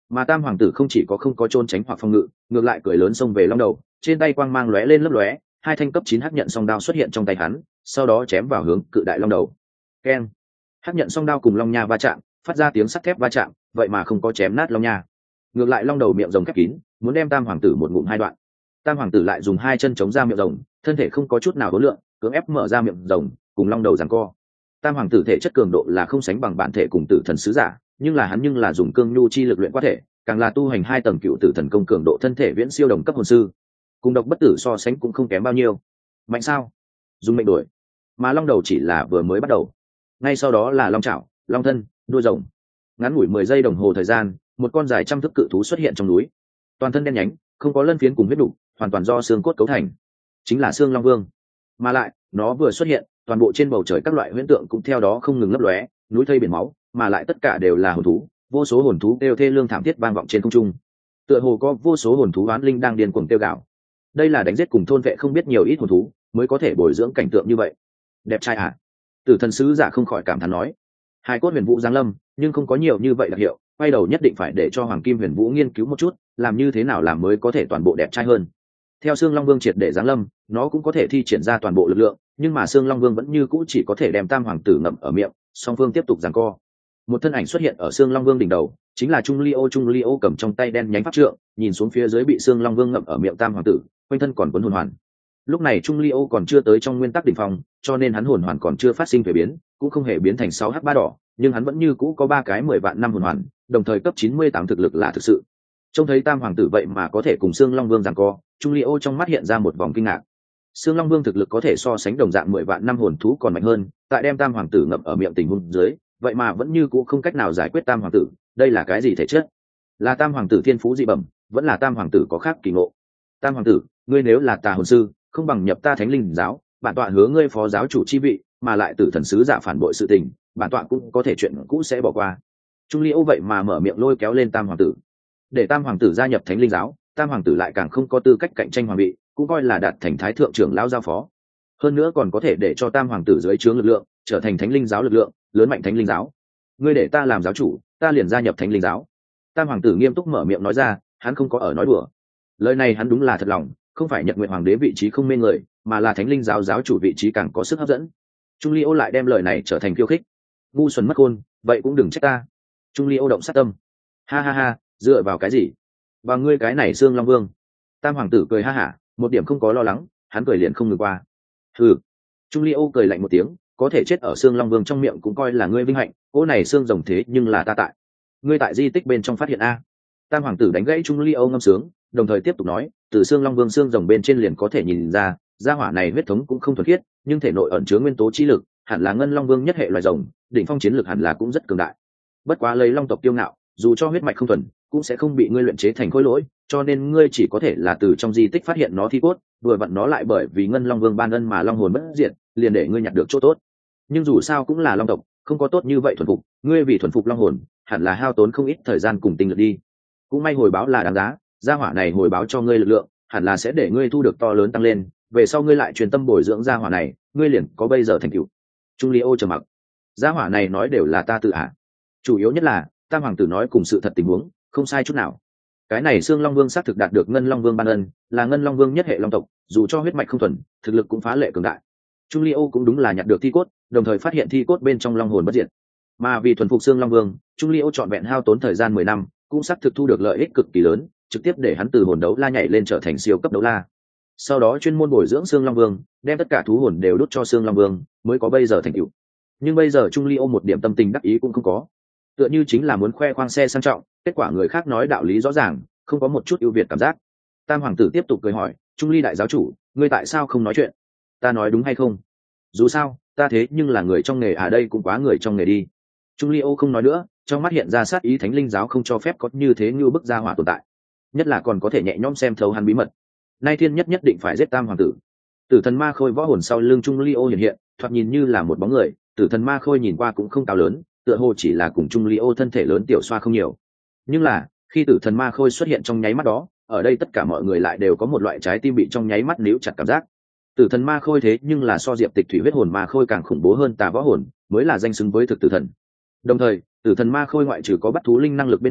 Mà tam hoàng tử không chỉ có không có trốn tránh hoặc phòng ngự, ngược lại cười lớn xông về long đầu, trên tay quang mang lóe lên lấp lóe, hai thanh cấp chín hắc nhận song đao xuất hiện trong tay hắn, sau đó chém vào hướng cự đại long đầu. Keng! Hắc nhận song đao cùng long nha va chạm, phát ra tiếng sắt thép va chạm, vậy mà không có chém nát long nha. Ngược lại long đầu miệng rồng khép kín, muốn đem tam hoàng tử một ngụm hai đoạn. Tam hoàng tử lại dùng hai chân chống ra miệng rồng, thân thể không có chút nào hối lượng, cưỡng ép mở ra miệng rồng, cùng long đầu giằng co. Tam hoàng tử thể chất cường độ là không sánh bằng bản thể cùng tử thần sứ giả, nhưng là hắn nhưng là dùng cương nhu chi lực luyện qua thể, càng là tu hành hai tầng cựu tử thần công cường độ thân thể viễn siêu đồng cấp hồn sư, cùng độc bất tử so sánh cũng không kém bao nhiêu. Mạnh sao? Dùng mệnh đổi. Mà long đầu chỉ là vừa mới bắt đầu, ngay sau đó là long chảo, long thân, đuôi rồng. Ngắn ngủi mười giây đồng hồ thời gian, một con dài trăm thước cự thú xuất hiện trong núi, toàn thân đen nhánh, không có lân phiến cùng huyết đủ, hoàn toàn do xương cốt cấu thành, chính là xương long vương. Mà lại nó vừa xuất hiện, toàn bộ trên bầu trời các loại huyễn tượng cũng theo đó không ngừng lấp lóe, núi thây biển máu, mà lại tất cả đều là hồn thú, vô số hồn thú kêu thê lương thảm thiết vang vọng trên không trung, tựa hồ có vô số hồn thú oán linh đang điên cuồng kêu gào. Đây là đánh giết cùng thôn vệ không biết nhiều ít hồn thú mới có thể bồi dưỡng cảnh tượng như vậy. Đẹp trai à? Tử thần sứ giả không khỏi cảm thán nói. Hai cốt huyền vũ giáng lâm, nhưng không có nhiều như vậy đặc hiệu, quay đầu nhất định phải để cho hoàng kim huyền vũ nghiên cứu một chút, làm như thế nào làm mới có thể toàn bộ đẹp trai hơn. Theo xương long vương triệt để giáng lâm, nó cũng có thể thi triển ra toàn bộ lực lượng, nhưng mà xương long vương vẫn như cũ chỉ có thể đem tam hoàng tử ngậm ở miệng, song phương tiếp tục giằng co. Một thân ảnh xuất hiện ở xương long vương đỉnh đầu, chính là Trung Ly Ô. Trung Ly Ô cầm trong tay đen nhánh pháp trượng, nhìn xuống phía dưới bị xương long vương ngậm ở miệng tam hoàng tử, quanh thân còn cuốn hồn hoàn. Lúc này Trung Ly Ô còn chưa tới trong nguyên tắc đỉnh phong, cho nên hắn hồn hoàn còn chưa phát sinh thay biến, cũng không hề biến thành sáu h ba đỏ, nhưng hắn vẫn như cũ có ba cái mười vạn năm hồn hoàn, đồng thời cấp chín mươi tám thực lực là thực sự. Trông thấy tam hoàng tử vậy mà có thể cùng xương long vương giằng co, Trung Ly Ô trong mắt hiện ra một vòng kinh ngạc. Xương long vương thực lực có thể so sánh đồng dạng mười vạn năm hồn thú còn mạnh hơn, tại đem tam hoàng tử ngậm ở miệng tình huống dưới, vậy mà vẫn như cũ không cách nào giải quyết tam hoàng tử, đây là cái gì thể chất? Là tam hoàng tử thiên phú dị bẩm, vẫn là tam hoàng tử có khác kỳ ngộ? Tam hoàng tử, ngươi nếu là tà hồn sư, không bằng nhập ta thánh linh giáo, bản tọa hứa ngươi phó giáo chủ chi vị, mà lại tử thần sứ giả phản bội sự tình, bản tọa cũng có thể chuyện cũ sẽ bỏ qua. Trung Ly Ô vậy mà mở miệng lôi kéo lên tam hoàng tử, để tam hoàng tử gia nhập thánh linh giáo, tam hoàng tử lại càng không có tư cách cạnh tranh hoàng vị, cũng coi là đạt thành thái thượng trưởng lão giao phó. Hơn nữa còn có thể để cho tam hoàng tử dưới trướng lực lượng trở thành thánh linh giáo lực lượng, lớn mạnh thánh linh giáo. Ngươi để ta làm giáo chủ, ta liền gia nhập thánh linh giáo. Tam hoàng tử nghiêm túc mở miệng nói ra, hắn không có ở nói đùa. Lời này hắn đúng là thật lòng, không phải Nhật Nguyện hoàng đế vị trí không mê người, mà là thánh linh giáo giáo chủ vị trí càng có sức hấp dẫn. Trung Ly Ô lại đem lời này trở thành khiêu khích. Ngu xuẩn mất khôn, vậy cũng đừng trách ta. Trung Ly Ô động sát tâm. Ha ha ha, dựa vào cái gì? Và ngươi cái này xương long vương. Tam hoàng tử cười ha hả, một điểm không có lo lắng, hắn cười liền không ngừng qua. Hừ. Trung Ly Ô cười lạnh một tiếng, có thể chết ở xương long vương trong miệng cũng coi là ngươi vinh hạnh, cỗ này xương rồng thế nhưng là ta tại. Ngươi tại di tích bên trong phát hiện a? Tam hoàng tử đánh gãy Trung Ly Ô ngâm sướng, đồng thời tiếp tục nói, từ xương long vương xương rồng bên trên liền có thể nhìn ra, gia hỏa này huyết thống cũng không thuần khiết, nhưng thể nội ẩn chứa nguyên tố chi lực, hẳn là ngân long vương nhất hệ loài rồng, đỉnh phong chiến lực hẳn là cũng rất cường đại. Bất quá lấy long tộc tiêu ngạo, dù cho huyết mạch không thuần, cũng sẽ không bị ngươi luyện chế thành khối lỗi, cho nên ngươi chỉ có thể là từ trong di tích phát hiện nó thi cốt, vừa vặn nó lại bởi vì ngân long vương ban ân mà long hồn bất diệt, liền để ngươi nhặt được chỗ tốt. Nhưng dù sao cũng là long tộc, không có tốt như vậy thuần phục, ngươi vì thuần phục long hồn, hẳn là hao tốn không ít thời gian cùng tinh lực đi. Cũng may hồi báo là đáng giá, gia hỏa này hồi báo cho ngươi lực lượng, hẳn là sẽ để ngươi thu được to lớn tăng lên, về sau ngươi lại truyền tâm bồi dưỡng gia hỏa này, ngươi liền có bây giờ thành tựu. Trung Ly Ô trầm mặc. Gia hỏa này nói đều là ta tự ả. Chủ yếu nhất là, tam hoàng tử nói cùng sự thật tình huống, không sai chút nào. Cái này xương long vương xác thực đạt được ngân long vương ban ân, là ngân long vương nhất hệ long tộc, dù cho huyết mạch không thuần, thực lực cũng phá lệ cường đại. Trung Ly Ô cũng đúng là nhặt được thi cốt, đồng thời phát hiện thi cốt bên trong long hồn bất diệt. Mà vì thuần phục xương long vương, Trung Ly Ô trọn vẹn hao tốn thời gian mười năm, cũng xác thực thu được lợi ích cực kỳ lớn, trực tiếp để hắn từ hồn đấu la nhảy lên trở thành siêu cấp đấu la. Sau đó chuyên môn bồi dưỡng xương long vương, đem tất cả thú hồn đều đút cho xương long vương, mới có bây giờ thành tựu. Nhưng bây giờ Trung Ly Ô một điểm tâm tình đắc ý cũng không có, tựa như chính là muốn khoe khoang xe sang trọng, kết quả người khác nói đạo lý rõ ràng, không có một chút ưu việt cảm giác. Tam hoàng tử tiếp tục cười hỏi, Trung Ly đại giáo chủ, ngươi tại sao không nói chuyện? Ta nói đúng hay không? Dù sao, ta thế nhưng là người trong nghề, à đây cũng quá người trong nghề đi. Trung Ly Ô không nói nữa, trong mắt hiện ra sát ý, thánh linh giáo không cho phép có như thế như bức gia hỏa tồn tại, nhất là còn có thể nhẹ nhõm xem thấu hắn bí mật. Nay thiên nhất nhất định phải giết tam hoàng tử. Tử thần ma khôi võ hồn sau lưng Trung Ly Ô hiện hiện, thoạt nhìn như là một bóng người, tử thần ma khôi nhìn qua cũng không cao lớn, tựa hồ chỉ là cùng Trung Ly Ô thân thể lớn tiểu xoa không nhiều. Nhưng là khi tử thần ma khôi xuất hiện trong nháy mắt đó, ở đây tất cả mọi người lại đều có một loại trái tim bị trong nháy mắt níu chặt cảm giác. Tử thần ma khôi thế nhưng là so diệp tịch thủy huyết hồn ma khôi càng khủng bố hơn tà võ hồn, mới là danh xứng với thực tử thần. Đồng thời tử thần ma khôi ngoại trừ có bắt thú linh năng lực bên ngoài,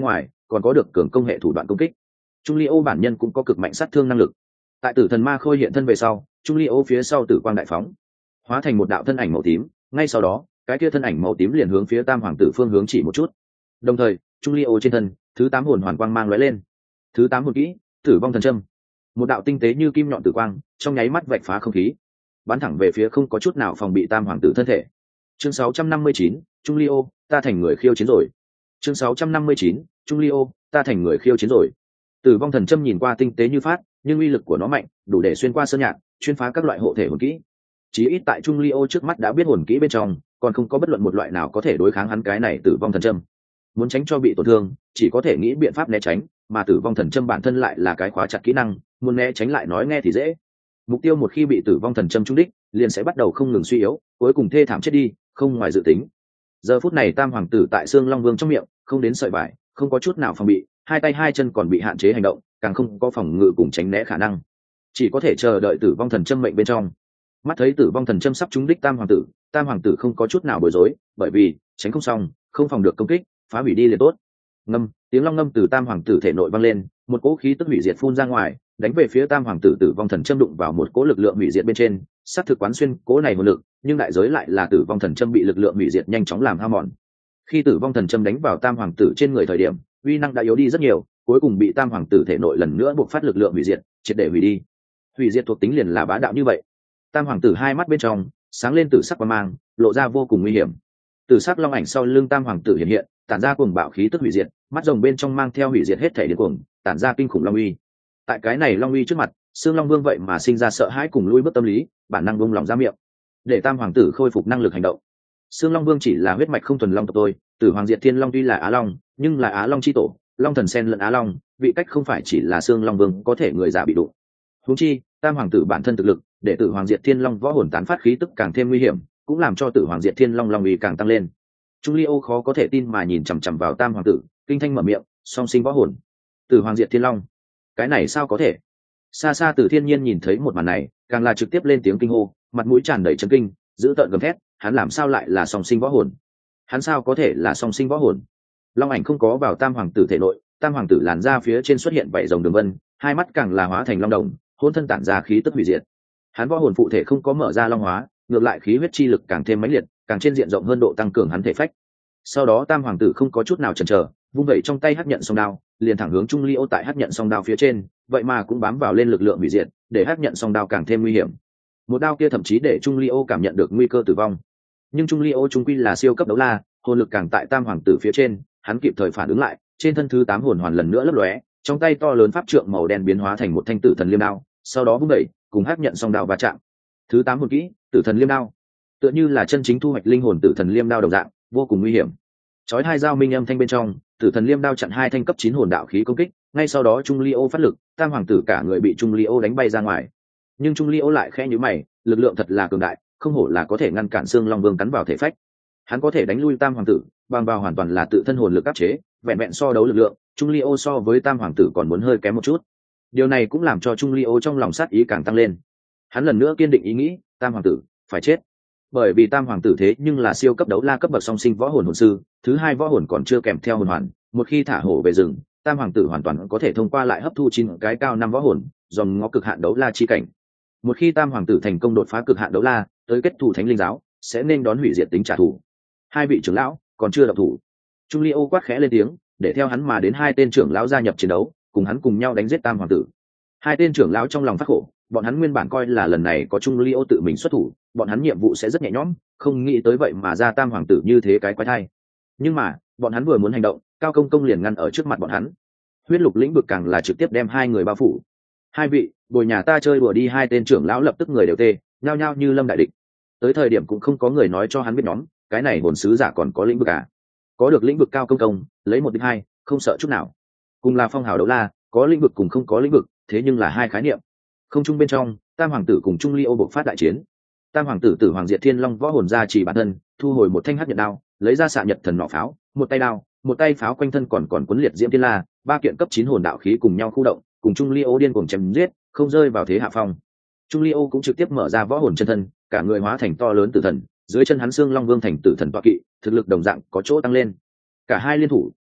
còn có được cường công hệ thủ đoạn công kích. Trung Ly Ô bản nhân cũng có cực mạnh sát thương năng lực. Tại Tử Thần Ma Khôi hiện thân về sau, Trung Ly Ô phía sau tử quang đại phóng, hóa thành một đạo thân ảnh màu tím, ngay sau đó, cái kia thân ảnh màu tím liền hướng phía Tam Hoàng tử phương hướng chỉ một chút. Đồng thời, Trung Ly Ô trên thân, thứ tám hồn hoàn quang mang lóe lên. Thứ tám hồn kỹ, Tử vong thần châm. Một đạo tinh tế như kim nhọn tử quang, trong nháy mắt vạch phá không khí, bắn thẳng về phía không có chút nào phòng bị Tam Hoàng tử thân thể. Chương sáu trăm năm mươi chín, Trung Ly Ô, ta thành người khiêu chiến rồi. Chương sáu trăm năm mươi chín, Trung Ly Ô, ta thành người khiêu chiến rồi. Tử vong thần châm nhìn qua tinh tế như phát, nhưng uy lực của nó mạnh, đủ để xuyên qua sơn nhạc, chuyên phá các loại hộ thể hồn kỹ. Chí ít tại Trung Ly Ô trước mắt đã biết hồn kỹ bên trong, còn không có bất luận một loại nào có thể đối kháng hắn cái này tử vong thần châm. Muốn tránh cho bị tổn thương, chỉ có thể nghĩ biện pháp né tránh, mà tử vong thần châm bản thân lại là cái khóa chặt kỹ năng, muốn né tránh lại nói nghe thì dễ. Mục tiêu một khi bị tử vong thần châm trúng đích, liền sẽ bắt đầu không ngừng suy yếu, cuối cùng thê thảm chết đi, không ngoài dự tính. Giờ phút này Tam Hoàng tử tại Xương Long Vương trong miệng, không đến sợi vải, không có chút nào phòng bị, hai tay hai chân còn bị hạn chế hành động, càng không có phòng ngự cùng tránh né khả năng, chỉ có thể chờ đợi tử vong thần châm mệnh bên trong. Mắt thấy tử vong thần châm sắp trúng đích Tam Hoàng tử, Tam Hoàng tử không có chút nào bối rối, bởi vì tránh không xong, không phòng được công kích, phá hủy đi liền tốt. Ngâm, tiếng long ngâm từ Tam Hoàng tử thể nội vang lên, một cỗ khí tức hủy diệt phun ra ngoài, đánh về phía Tam Hoàng tử. Tử vong thần châm đụng vào một cỗ lực lượng hủy diệt bên trên, sát thực quán xuyên cỗ này một lực, nhưng đại giới lại là tử vong thần châm bị lực lượng hủy diệt nhanh chóng làm hao mòn. Khi tử vong thần châm đánh vào Tam Hoàng tử trên người thời điểm, uy năng đã yếu đi rất nhiều, cuối cùng bị Tam Hoàng tử thể nội lần nữa buộc phát lực lượng hủy diệt, triệt để hủy đi. Hủy diệt thuộc tính liền là bá đạo như vậy. Tam Hoàng tử hai mắt bên trong sáng lên tử sắc quang mang, lộ ra vô cùng nguy hiểm. Tử sắc long ảnh sau lưng Tam Hoàng tử hiện hiện, tản ra cuồng bạo khí tức hủy diệt, mắt rồng bên trong mang theo hủy diệt hết thể điên cuồng, tản ra kinh khủng long uy. Tại cái này long uy trước mặt, Xương Long Vương vậy mà sinh ra sợ hãi cùng lui bước tâm lý, bản năng buông lòng ra miệng, để Tam Hoàng tử khôi phục năng lực hành động. Xương Long Vương chỉ là huyết mạch không thuần long tộc tôi, Tử Hoàng Diệt Thiên Long tuy là Á Long, nhưng là Á Long chi tổ, Long thần sen lẫn Á Long, vị cách không phải chỉ là Xương Long Vương có thể người giả bị đụng. Huống chi, Tam Hoàng tử bản thân thực lực, để Tử Hoàng Diệt Thiên Long võ hồn tán phát khí tức càng thêm nguy hiểm, cũng làm cho Tử Hoàng Diệt Thiên Long long uy càng tăng lên. Trung Ly Ô khó có thể tin mà nhìn chằm chằm vào Tam Hoàng tử, kinh thanh mở miệng, song sinh võ hồn, Tử Hoàng Diệt Thiên Long, cái này sao có thể? Xa xa Từ Thiên Nhiên nhìn thấy một màn này, càng là trực tiếp lên tiếng kinh hô, mặt mũi tràn đầy chấn kinh, giữ tợn gầm thét, hắn làm sao lại là song sinh võ hồn? Hắn sao có thể là song sinh võ hồn? Long ảnh không có vào Tam Hoàng tử thể nội, Tam Hoàng tử làn ra phía trên xuất hiện vảy rồng đường vân, hai mắt càng là hóa thành long đồng, hôn thân tản ra khí tức hủy diệt. Hắn võ hồn phụ thể không có mở ra long hóa, ngược lại khí huyết chi lực càng thêm mãnh liệt, càng trên diện rộng hơn độ tăng cường hắn thể phách. Sau đó Tam Hoàng tử không có chút nào chần chờ, vung vẩy trong tay hắc nhận song đao, liền thẳng hướng Trung Ly Ô. Tại hắc nhận song đao phía trên, vậy mà cũng bám vào lên lực lượng hủy diệt, để hắc nhận song đao càng thêm nguy hiểm. Một đao kia thậm chí để Trung Ly Ô cảm nhận được nguy cơ tử vong. Nhưng Trung Ly Ô trung quy là siêu cấp đấu la, hồn lực càng tại Tam Hoàng tử phía trên, hắn kịp thời phản ứng lại, trên thân thứ tám hồn hoàn lần nữa lấp lóe, trong tay to lớn pháp trượng màu đen biến hóa thành một thanh tử thần liêm đao, sau đó vung đẩy, cùng hắc nhận song đao va chạm. Thứ tám hồn kỹ, tử thần liêm đao, tựa như là chân chính thu hoạch linh hồn tử thần liêm đao đồng dạng, vô cùng nguy hiểm. Chói hai dao minh âm thanh bên trong, tử thần liêm đao chặn hai thanh cấp chín hồn đạo khí công kích, ngay sau đó Trung Ly Ô phát lực, Tam Hoàng tử cả người bị Trung Ly Ô đánh bay ra ngoài. Nhưng Trung Ly Ô lại khẽ nhíu mày, lực lượng thật là cường đại, không hổ là có thể ngăn cản Xương Long Vương cắn vào thể phách. Hắn có thể đánh lui Tam Hoàng tử, bằng vào hoàn toàn là tự thân hồn lực áp chế, vẹn vẹn so đấu lực lượng, Trung Ly Ô so với Tam Hoàng tử còn muốn hơi kém một chút. Điều này cũng làm cho Trung Ly Ô trong lòng sát ý càng tăng lên. Hắn lần nữa kiên định ý nghĩ, Tam Hoàng tử phải chết. Bởi vì Tam Hoàng tử thế nhưng là siêu cấp đấu la cấp bậc song sinh võ hồn hồn sư, thứ hai võ hồn còn chưa kèm theo hồn hoàn, một khi thả hổ về rừng, Tam Hoàng tử hoàn toàn có thể thông qua lại hấp thu chín cái cao năm võ hồn, dòng ngó cực hạn đấu la chi cảnh. Một khi Tam Hoàng tử thành công đột phá cực hạn đấu la, tới kết thù thánh linh giáo, sẽ nên đón hủy diệt tính trả thù. Hai vị trưởng lão còn chưa động thủ. Trung Ly Ô quát khẽ lên tiếng, để theo hắn mà đến hai tên trưởng lão gia nhập chiến đấu, cùng hắn cùng nhau đánh giết Tam Hoàng tử. Hai tên trưởng lão trong lòng phát khổ, bọn hắn nguyên bản coi là lần này có Trung Ly Ô tự mình xuất thủ, bọn hắn nhiệm vụ sẽ rất nhẹ nhõm, không nghĩ tới vậy mà ra Tam Hoàng tử như thế cái quái thai. Nhưng mà bọn hắn vừa muốn hành động, Cao Công Công liền ngăn ở trước mặt bọn hắn. Huyết lục lĩnh vực càng là trực tiếp đem hai người bao phủ. Hai vị, bồi nhà ta chơi đùa đi. Hai tên trưởng lão lập tức người đều tê, nhao nhao như lâm đại địch. Tới thời điểm cũng không có người nói cho hắn biết nhóm, cái này hồn sứ giả còn có lĩnh vực à? Có được lĩnh vực Cao Công Công, lấy một địch hai, không sợ chút nào. Cùng là phong hào đấu la, có lĩnh vực cùng không có lĩnh vực, thế nhưng là hai khái niệm. Không trung bên trong, Tam Hoàng tử cùng Trung Ly Ô bộc phát đại chiến. Tam Hoàng tử Tử Hoàng Diệt Thiên Long võ hồn ra chỉ bản thân, thu hồi một thanh hắc nhật đao, lấy ra xạ nhật thần nỏ pháo, một tay đao, một tay pháo quanh thân còn còn cuốn liệt diễm thiên la, ba kiện cấp chín hồn đạo khí cùng nhau khu động, cùng Trung Ly Ô điên cuồng chém giết, không rơi vào thế hạ phong. Trung Ly Ô cũng trực tiếp mở ra võ hồn chân thân, cả người hóa thành to lớn tử thần, dưới chân hắn Xương Long Vương thành tử thần tọa kỵ, thực lực đồng dạng có chỗ tăng lên. Cả hai liên thủ,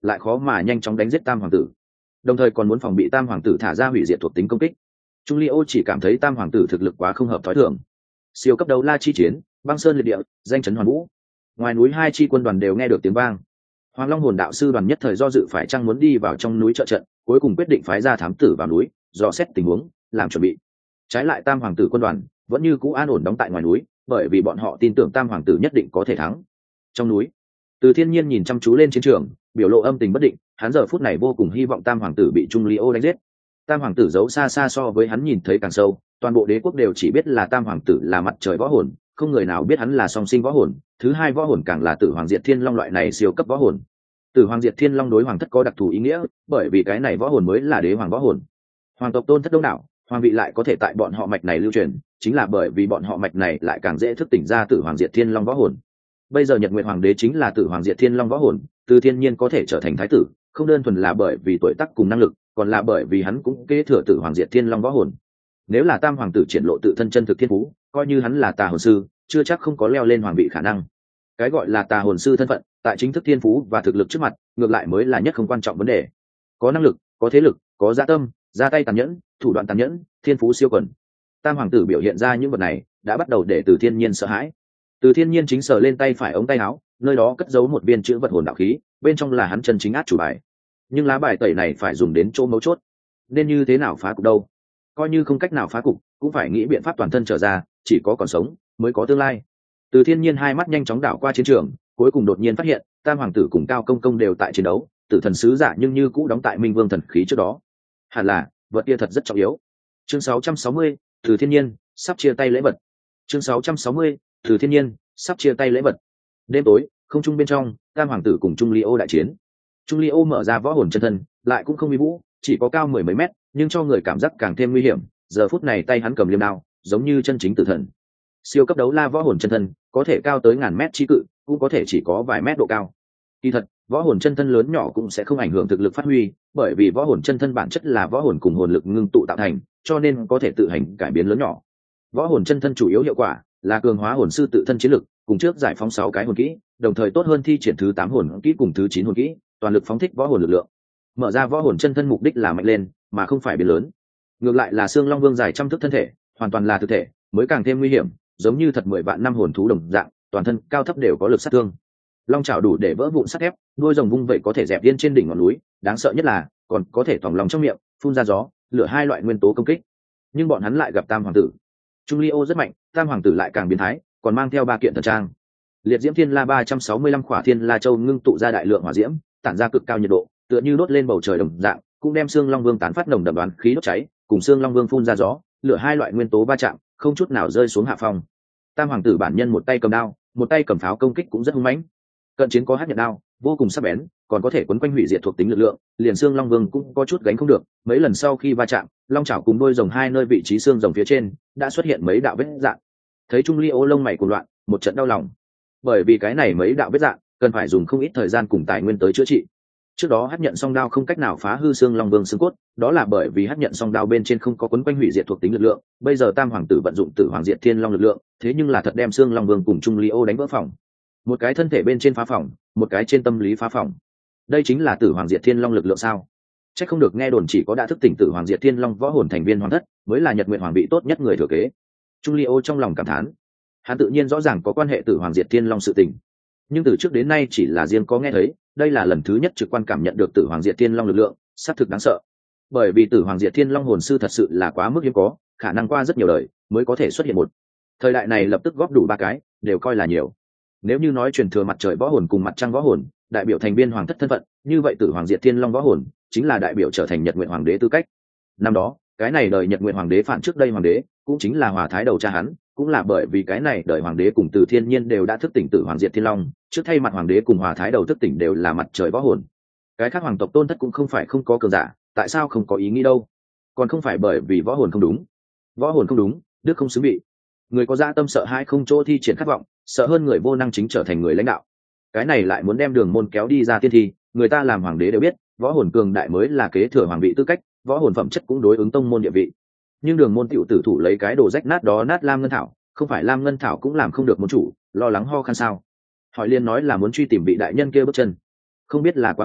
lại khó mà nhanh chóng đánh giết tam hoàng tử, đồng thời còn muốn phòng bị tam hoàng tử thả ra hủy diệt thuộc tính công kích. Trung Ly Ô chỉ cảm thấy tam hoàng tử thực lực quá không hợp thói thường. Siêu cấp đấu la chi chiến, băng sơn liệt địa, danh chấn hoàn vũ. Ngoài núi hai chi quân đoàn đều nghe được tiếng vang. Hoàng Long hồn đạo sư đoàn nhất thời do dự phải chăng muốn đi vào trong núi trợ trận, cuối cùng quyết định phái ra thám tử vào núi dò xét tình huống, làm chuẩn bị. Trái lại tam hoàng tử quân đoàn vẫn như cũ an ổn đóng tại ngoài núi, bởi vì bọn họ tin tưởng tam hoàng tử nhất định có thể thắng. Trong núi, Từ Thiên Nhiên nhìn chăm chú lên chiến trường, biểu lộ âm tình bất định, hắn giờ phút này vô cùng hy vọng tam hoàng tử bị Trung Ly Ô đánh giết. Tam hoàng tử giấu xa xa so với hắn nhìn thấy càng sâu, toàn bộ đế quốc đều chỉ biết là tam hoàng tử là mặt trời võ hồn, không người nào biết hắn là song sinh võ hồn, thứ hai võ hồn càng là Tử Hoàng Diệt Thiên Long loại này siêu cấp võ hồn. Tử Hoàng Diệt Thiên Long đối hoàng thất có đặc thù ý nghĩa, bởi vì cái này võ hồn mới là đế hoàng võ hồn. Hoàng tộc tôn thất đông đảo, hoàng vị lại có thể tại bọn họ mạch này lưu truyền, chính là bởi vì bọn họ mạch này lại càng dễ thức tỉnh ra Tử Hoàng Diệt Thiên Long võ hồn. Bây giờ Nhật Nguyệt Hoàng đế chính là Tử Hoàng Diệt Thiên Long võ hồn, Từ Thiên Nhiên có thể trở thành thái tử, không đơn thuần là bởi vì tuổi tác cùng năng lực, còn là bởi vì hắn cũng kế thừa Tử Hoàng Diệt Thiên Long võ hồn. Nếu là tam hoàng tử triển lộ tự thân chân thực thiên phú, coi như hắn là tà hồn sư, chưa chắc không có leo lên hoàng vị khả năng. Cái gọi là tà hồn sư thân phận, tại chính thức thiên phú và thực lực trước mặt, ngược lại mới là nhất không quan trọng vấn đề. Có năng lực, có thế lực, có dạ tâm, ra tay tàn nhẫn, thủ đoạn tàn nhẫn, thiên phú siêu quần. Tam hoàng tử biểu hiện ra những vật này, đã bắt đầu để Từ Thiên Nhiên sợ hãi. Từ Thiên Nhiên chính sờ lên tay phải ống tay áo, nơi đó cất giấu một viên chữ vật hồn đạo khí, bên trong là hắn chân chính át chủ bài. Nhưng lá bài tẩy này phải dùng đến chỗ mấu chốt, nên như thế nào phá cục đâu? Coi như không cách nào phá cục, cũng phải nghĩ biện pháp toàn thân trở ra, chỉ có còn sống mới có tương lai. Từ Thiên Nhiên hai mắt nhanh chóng đảo qua chiến trường, cuối cùng đột nhiên phát hiện tam hoàng tử cùng Cao Công Công đều tại chiến đấu, tử thần sứ giả nhưng như cũ đóng tại Minh Vương thần khí trước đó. Hẳn là vật kia thật rất trọng yếu. Chương sáu trăm sáu mươi, Từ Thiên Nhiên sắp chia tay lễ vật. Chương sáu trăm sáu mươi, Từ Thiên Nhiên sắp chia tay lễ vật. Đêm tối, không trung bên trong, tam hoàng tử cùng Trung Ly Ô đại chiến. Trung Ly Ô mở ra võ hồn chân thân, lại cũng không uy vũ, chỉ có cao mười mấy mét, nhưng cho người cảm giác càng thêm nguy hiểm. Giờ phút này tay hắn cầm liềm đao, giống như chân chính tử thần. Siêu cấp đấu la võ hồn chân thân, có thể cao tới ngàn mét chi cự, cũng có thể chỉ có vài mét độ cao. Kỳ thật, võ hồn chân thân lớn nhỏ cũng sẽ không ảnh hưởng thực lực phát huy, bởi vì võ hồn chân thân bản chất là võ hồn cùng hồn lực ngưng tụ tạo thành, cho nên có thể tự hành cải biến lớn nhỏ. Võ hồn chân thân chủ yếu hiệu quả là cường hóa hồn sư tự thân chiến lực, cùng trước giải phóng sáu cái hồn kỹ, đồng thời tốt hơn thi triển thứ tám hồn kỹ cùng thứ chín hồn kỹ, toàn lực phóng thích võ hồn lực lượng. Mở ra võ hồn chân thân mục đích là mạnh lên, mà không phải biến lớn. Ngược lại là Xương Long Vương dài trăm thước thân thể, hoàn toàn là thực thể, mới càng thêm nguy hiểm, giống như thật mười vạn năm hồn thú đồng dạng, toàn thân cao thấp đều có lực sát thương. Long chảo đủ để vỡ vụn sắt thép, đuôi rồng vung vậy có thể dẹp yên trên đỉnh ngọn núi, đáng sợ nhất là còn có thể tòng lòng trong miệng, phun ra gió, lửa hai loại nguyên tố công kích. Nhưng bọn hắn lại gặp tam hoàng tử. Trung Ly Ô rất mạnh, tam hoàng tử lại càng biến thái, còn mang theo ba kiện thần trang. Liệt diễm thiên la ba trăm sáu mươi lăm khỏa thiên la châu ngưng tụ ra đại lượng hỏa diễm, tản ra cực cao nhiệt độ, tựa như đốt lên bầu trời đồng dạng, cũng đem Xương Long Vương tán phát nồng đậm đoán khí đốt cháy, cùng Xương Long Vương phun ra gió, lửa hai loại nguyên tố va chạm, không chút nào rơi xuống hạ phong. Tam hoàng tử bản nhân một tay cầm đao, một tay cầm pháo công kích cũng rất hung mãnh. Cận chiến có hắc nhật đao, vô cùng sắc bén, còn có thể quấn quanh hủy diệt thuộc tính lực lượng, liền Xương Long Vương cũng có chút gánh không được. Mấy lần sau khi va chạm, long chảo cùng đôi rồng hai nơi vị trí xương rồng phía trên đã xuất hiện mấy đạo vết rạn. Thấy Trung Ly Ô lông mày cuồng loạn, một trận đau lòng, bởi vì cái này mấy đạo vết rạn cần phải dùng không ít thời gian cùng tài nguyên tới chữa trị. Trước đó hắc nhận song đao không cách nào phá hư Xương Long Vương xương cốt, đó là bởi vì hắc nhận song đao bên trên không có quấn quanh hủy diệt thuộc tính lực lượng. Bây giờ tam hoàng tử vận dụng Tử Hoàng Diệt Thiên Long lực lượng, thế nhưng là thật đem Xương Long Vương cùng Trung Ly Ô đánh vỡ phòng. Một cái thân thể bên trên phá phòng, một cái trên tâm lý phá phòng. Đây chính là Tử Hoàng Diệt Thiên Long lực lượng sao? Chắc không được nghe đồn chỉ có đã thức tỉnh Tử Hoàng Diệt Thiên Long võ hồn thành viên hoàng thất mới là Nhật Nguyệt Hoàng vị tốt nhất người thừa kế. Trung Ly Ô trong lòng cảm thán, hắn tự nhiên rõ ràng có quan hệ Tử Hoàng Diệt Thiên Long sự tình, nhưng từ trước đến nay chỉ là riêng có nghe thấy, đây là lần thứ nhất trực quan cảm nhận được Tử Hoàng Diệt Thiên Long lực lượng, xác thực đáng sợ. Bởi vì Tử Hoàng Diệt Thiên Long hồn sư thật sự là quá mức hiếm có, khả năng qua rất nhiều đời mới có thể xuất hiện một. Thời đại này lập tức góp đủ ba cái, đều coi là nhiều. Nếu như nói truyền thừa mặt trời võ hồn cùng mặt trăng võ hồn, đại biểu thành viên hoàng thất thân phận, như vậy Tử Hoàng Diệt Thiên Long võ hồn chính là đại biểu trở thành Nhật Nguyệt Hoàng đế tư cách. Năm đó, cái này đời Nhật Nguyệt Hoàng đế phản trước đây hoàng đế, cũng chính là Hòa Thái đầu cha hắn, cũng là bởi vì cái này đời hoàng đế cùng Từ Thiên Nhiên đều đã thức tỉnh Tử Hoàng Diệt Thiên Long, trước thay mặt hoàng đế cùng Hòa Thái đầu thức tỉnh đều là mặt trời võ hồn. Cái khác hoàng tộc tôn thất cũng không phải không có cường giả, tại sao không có ý nghĩ đâu? Còn không phải bởi vì võ hồn không đúng. Võ hồn không đúng, đức không xứng bị. Người có dạ tâm sợ hãi không chỗ thi triển khát vọng, sợ hơn người vô năng chính trở thành người lãnh đạo. Cái này lại muốn đem Đường Môn kéo đi ra tiên thi, người ta làm hoàng đế đều biết, võ hồn cường đại mới là kế thừa hoàng vị tư cách, võ hồn phẩm chất cũng đối ứng tông môn địa vị. Nhưng Đường Môn tiểu tử thủ lấy cái đồ rách nát đó nát Lam Ngân Thảo, không phải Lam Ngân Thảo cũng làm không được môn chủ, lo lắng ho khan sao? Hỏi liên nói là muốn truy tìm vị đại nhân kia bước chân, không biết là quá ngu,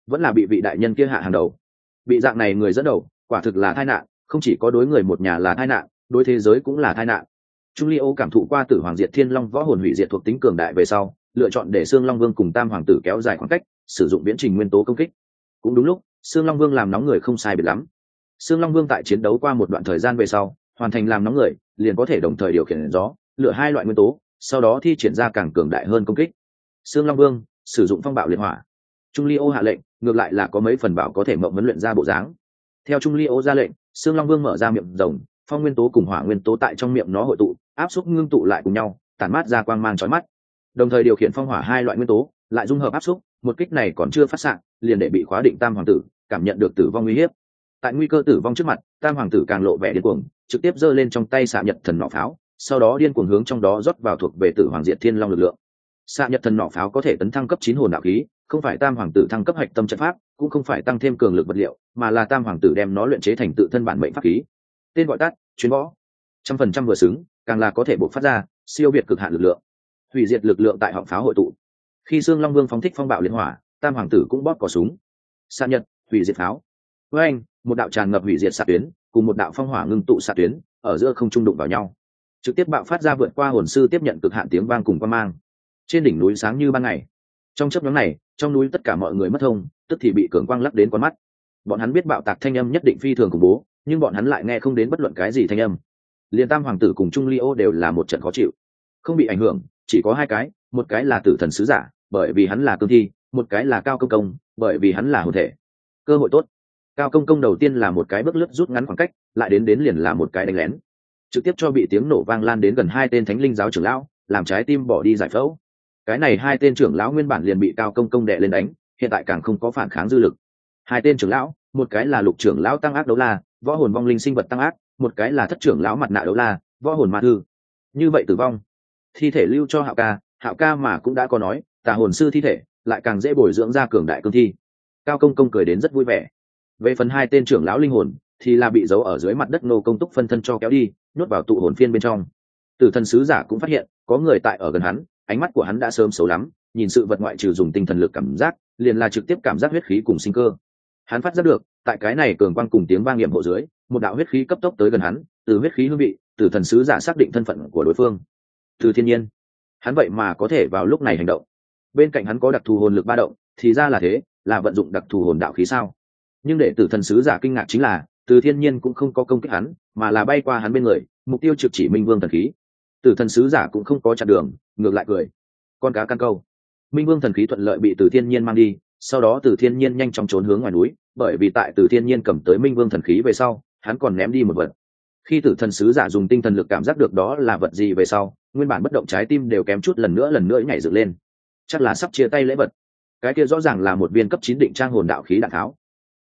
vẫn là bị vị đại nhân kia hạ hàng đầu. Bị dạng này người dẫn đầu quả thực là tai nạn, không chỉ có đối người một nhà là tai nạn, đối thế giới cũng là tai nạn. Trung Ly Ô cảm thụ qua Tử Hoàng Diệt Thiên Long võ hồn hủy diệt thuộc tính cường đại về sau, lựa chọn để Sương Long Vương cùng Tam Hoàng tử kéo dài khoảng cách, sử dụng viễn trình nguyên tố công kích. Cũng đúng lúc, Sương Long Vương làm nóng người không sai biệt lắm. Sương Long Vương tại chiến đấu qua một đoạn thời gian về sau, hoàn thành làm nóng người, liền có thể đồng thời điều khiển gió, lựa hai loại nguyên tố, sau đó thi triển ra càng cường đại hơn công kích. Sương Long Vương sử dụng phong bạo liệt hỏa. Trung Ly Ô hạ lệnh, ngược lại là có mấy phần bảo có thể mộng vấn luyện ra bộ dáng. Theo Trung Ly Ô ra lệnh, Sương Long Vương mở ra miệng rồng, phong nguyên tố cùng hỏa nguyên tố tại trong miệng nó hội tụ, áp xúc ngưng tụ lại cùng nhau, tản mát ra quang mang chói mắt. Đồng thời điều khiển phong hỏa hai loại nguyên tố, lại dung hợp áp xúc, một kích này còn chưa phát xạ, liền để bị khóa định Tam Hoàng tử cảm nhận được tử vong nguy hiểm. Tại nguy cơ tử vong trước mặt, Tam Hoàng tử càng lộ vẻ điên cuồng, trực tiếp giơ lên trong tay xạ nhật thần nỏ pháo, sau đó điên cuồng hướng trong đó rót vào thuộc về Tử Hoàng Diệt Thiên Long lực lượng. Xạ nhật thần nỏ pháo có thể tấn thăng cấp chín hồn đạo khí, không phải Tam Hoàng tử thăng cấp hạch tâm trận pháp, cũng không phải tăng thêm cường lực vật liệu, mà là Tam Hoàng tử đem nó luyện chế thành tự thân bản mệnh pháp khí. Tên gọi tắt, chuyên võ. Trăm phần trăm vừa xứng, càng là có thể bộc phát ra siêu việt cực hạn lực lượng, hủy diệt lực lượng tại họng pháo hội tụ. Khi Sương Long Vương phóng thích phong bạo liên hỏa, Tam Hoàng tử cũng bóp cò súng. Xạ nhật, hủy diệt pháo. Với anh, một đạo tràn ngập hủy diệt xạ tuyến, cùng một đạo phong hỏa ngưng tụ xạ tuyến, ở giữa không trung đụng vào nhau, trực tiếp bạo phát ra vượt qua hồn sư tiếp nhận cực hạn tiếng vang cùng quang mang. Trên đỉnh núi sáng như ban ngày. Trong chớp nhoáng này, trong núi tất cả mọi người mất thông, tức thì bị cường quang lắc đến con mắt. Bọn hắn biết bạo tạc thanh âm nhất định phi thường khủng bố, nhưng bọn hắn lại nghe không đến bất luận cái gì thanh âm. Liên Tam Hoàng tử cùng Trung Ly Ô đều là một trận khó chịu. Không bị ảnh hưởng, chỉ có hai cái, một cái là Tử Thần sứ giả, bởi vì hắn là cương thi, một cái là Cao Công Công, bởi vì hắn là hồn thể. Cơ hội tốt. Cao Công Công đầu tiên là một cái bước lướt rút ngắn khoảng cách, lại đến đến liền là một cái đánh lén, trực tiếp cho bị tiếng nổ vang lan đến gần hai tên Thánh Linh giáo trưởng lão, làm trái tim bỏ đi giải phẫu. Cái này hai tên trưởng lão nguyên bản liền bị Cao Công Công đè lên đánh, hiện tại càng không có phản kháng dư lực. Hai tên trưởng lão, một cái là Lục trưởng lão tăng ác đấu la, võ hồn vong linh sinh vật tăng ác, một cái là Thất trưởng lão mặt nạ đấu la, võ hồn ma thư. Như vậy tử vong, thi thể lưu cho Hạo ca, Hạo ca mà cũng đã có nói, tà hồn sư thi thể lại càng dễ bồi dưỡng ra cường đại cương thi. Cao Công Công cười đến rất vui vẻ. Về phần hai tên trưởng lão linh hồn thì là bị giấu ở dưới mặt đất Ngô Công Túc phân thân cho kéo đi, nhốt vào tụ hồn phiên bên trong. Tử Thần sứ giả cũng phát hiện có người tại ở gần hắn, ánh mắt của hắn đã sớm xấu lắm, nhìn sự vật ngoại trừ dùng tinh thần lực cảm giác, liền là trực tiếp cảm giác huyết khí cùng sinh cơ. Hắn phát giác được, tại cái này cường quang cùng tiếng vang nghiệm hộ dưới, một đạo huyết khí cấp tốc tới gần hắn, từ huyết khí hương vị, Tử Thần sứ giả xác định thân phận của đối phương. Từ thiên nhiên, hắn vậy mà có thể vào lúc này hành động. Bên cạnh hắn có đặc thù hồn lực ba động, thì ra là thế, là vận dụng đặc thù hồn đạo khí sao? Nhưng để Tử Thần sứ giả kinh ngạc chính là, Từ thiên nhiên cũng không có công kích hắn, mà là bay qua hắn bên người, mục tiêu trực chỉ Minh Vương thần khí. Tử Thần sứ giả cũng không có chặn đường, ngược lại cười. Con cá căn câu. Minh Vương thần khí thuận lợi bị Từ thiên nhiên mang đi, sau đó Từ thiên nhiên nhanh chóng trốn hướng ngoài núi, bởi vì tại Từ thiên nhiên cầm tới Minh Vương thần khí về sau, hắn còn ném đi một vật. Khi Tử Thần sứ giả dùng tinh thần lực cảm giác được đó là vật gì về sau, nguyên bản bất động trái tim đều kém chút lần nữa lần nữa nhảy dựng lên. Chắc là sắp chia tay lễ vật. Cái kia rõ ràng là một viên cấp chín định trang hồn đạo khí đạn tháo.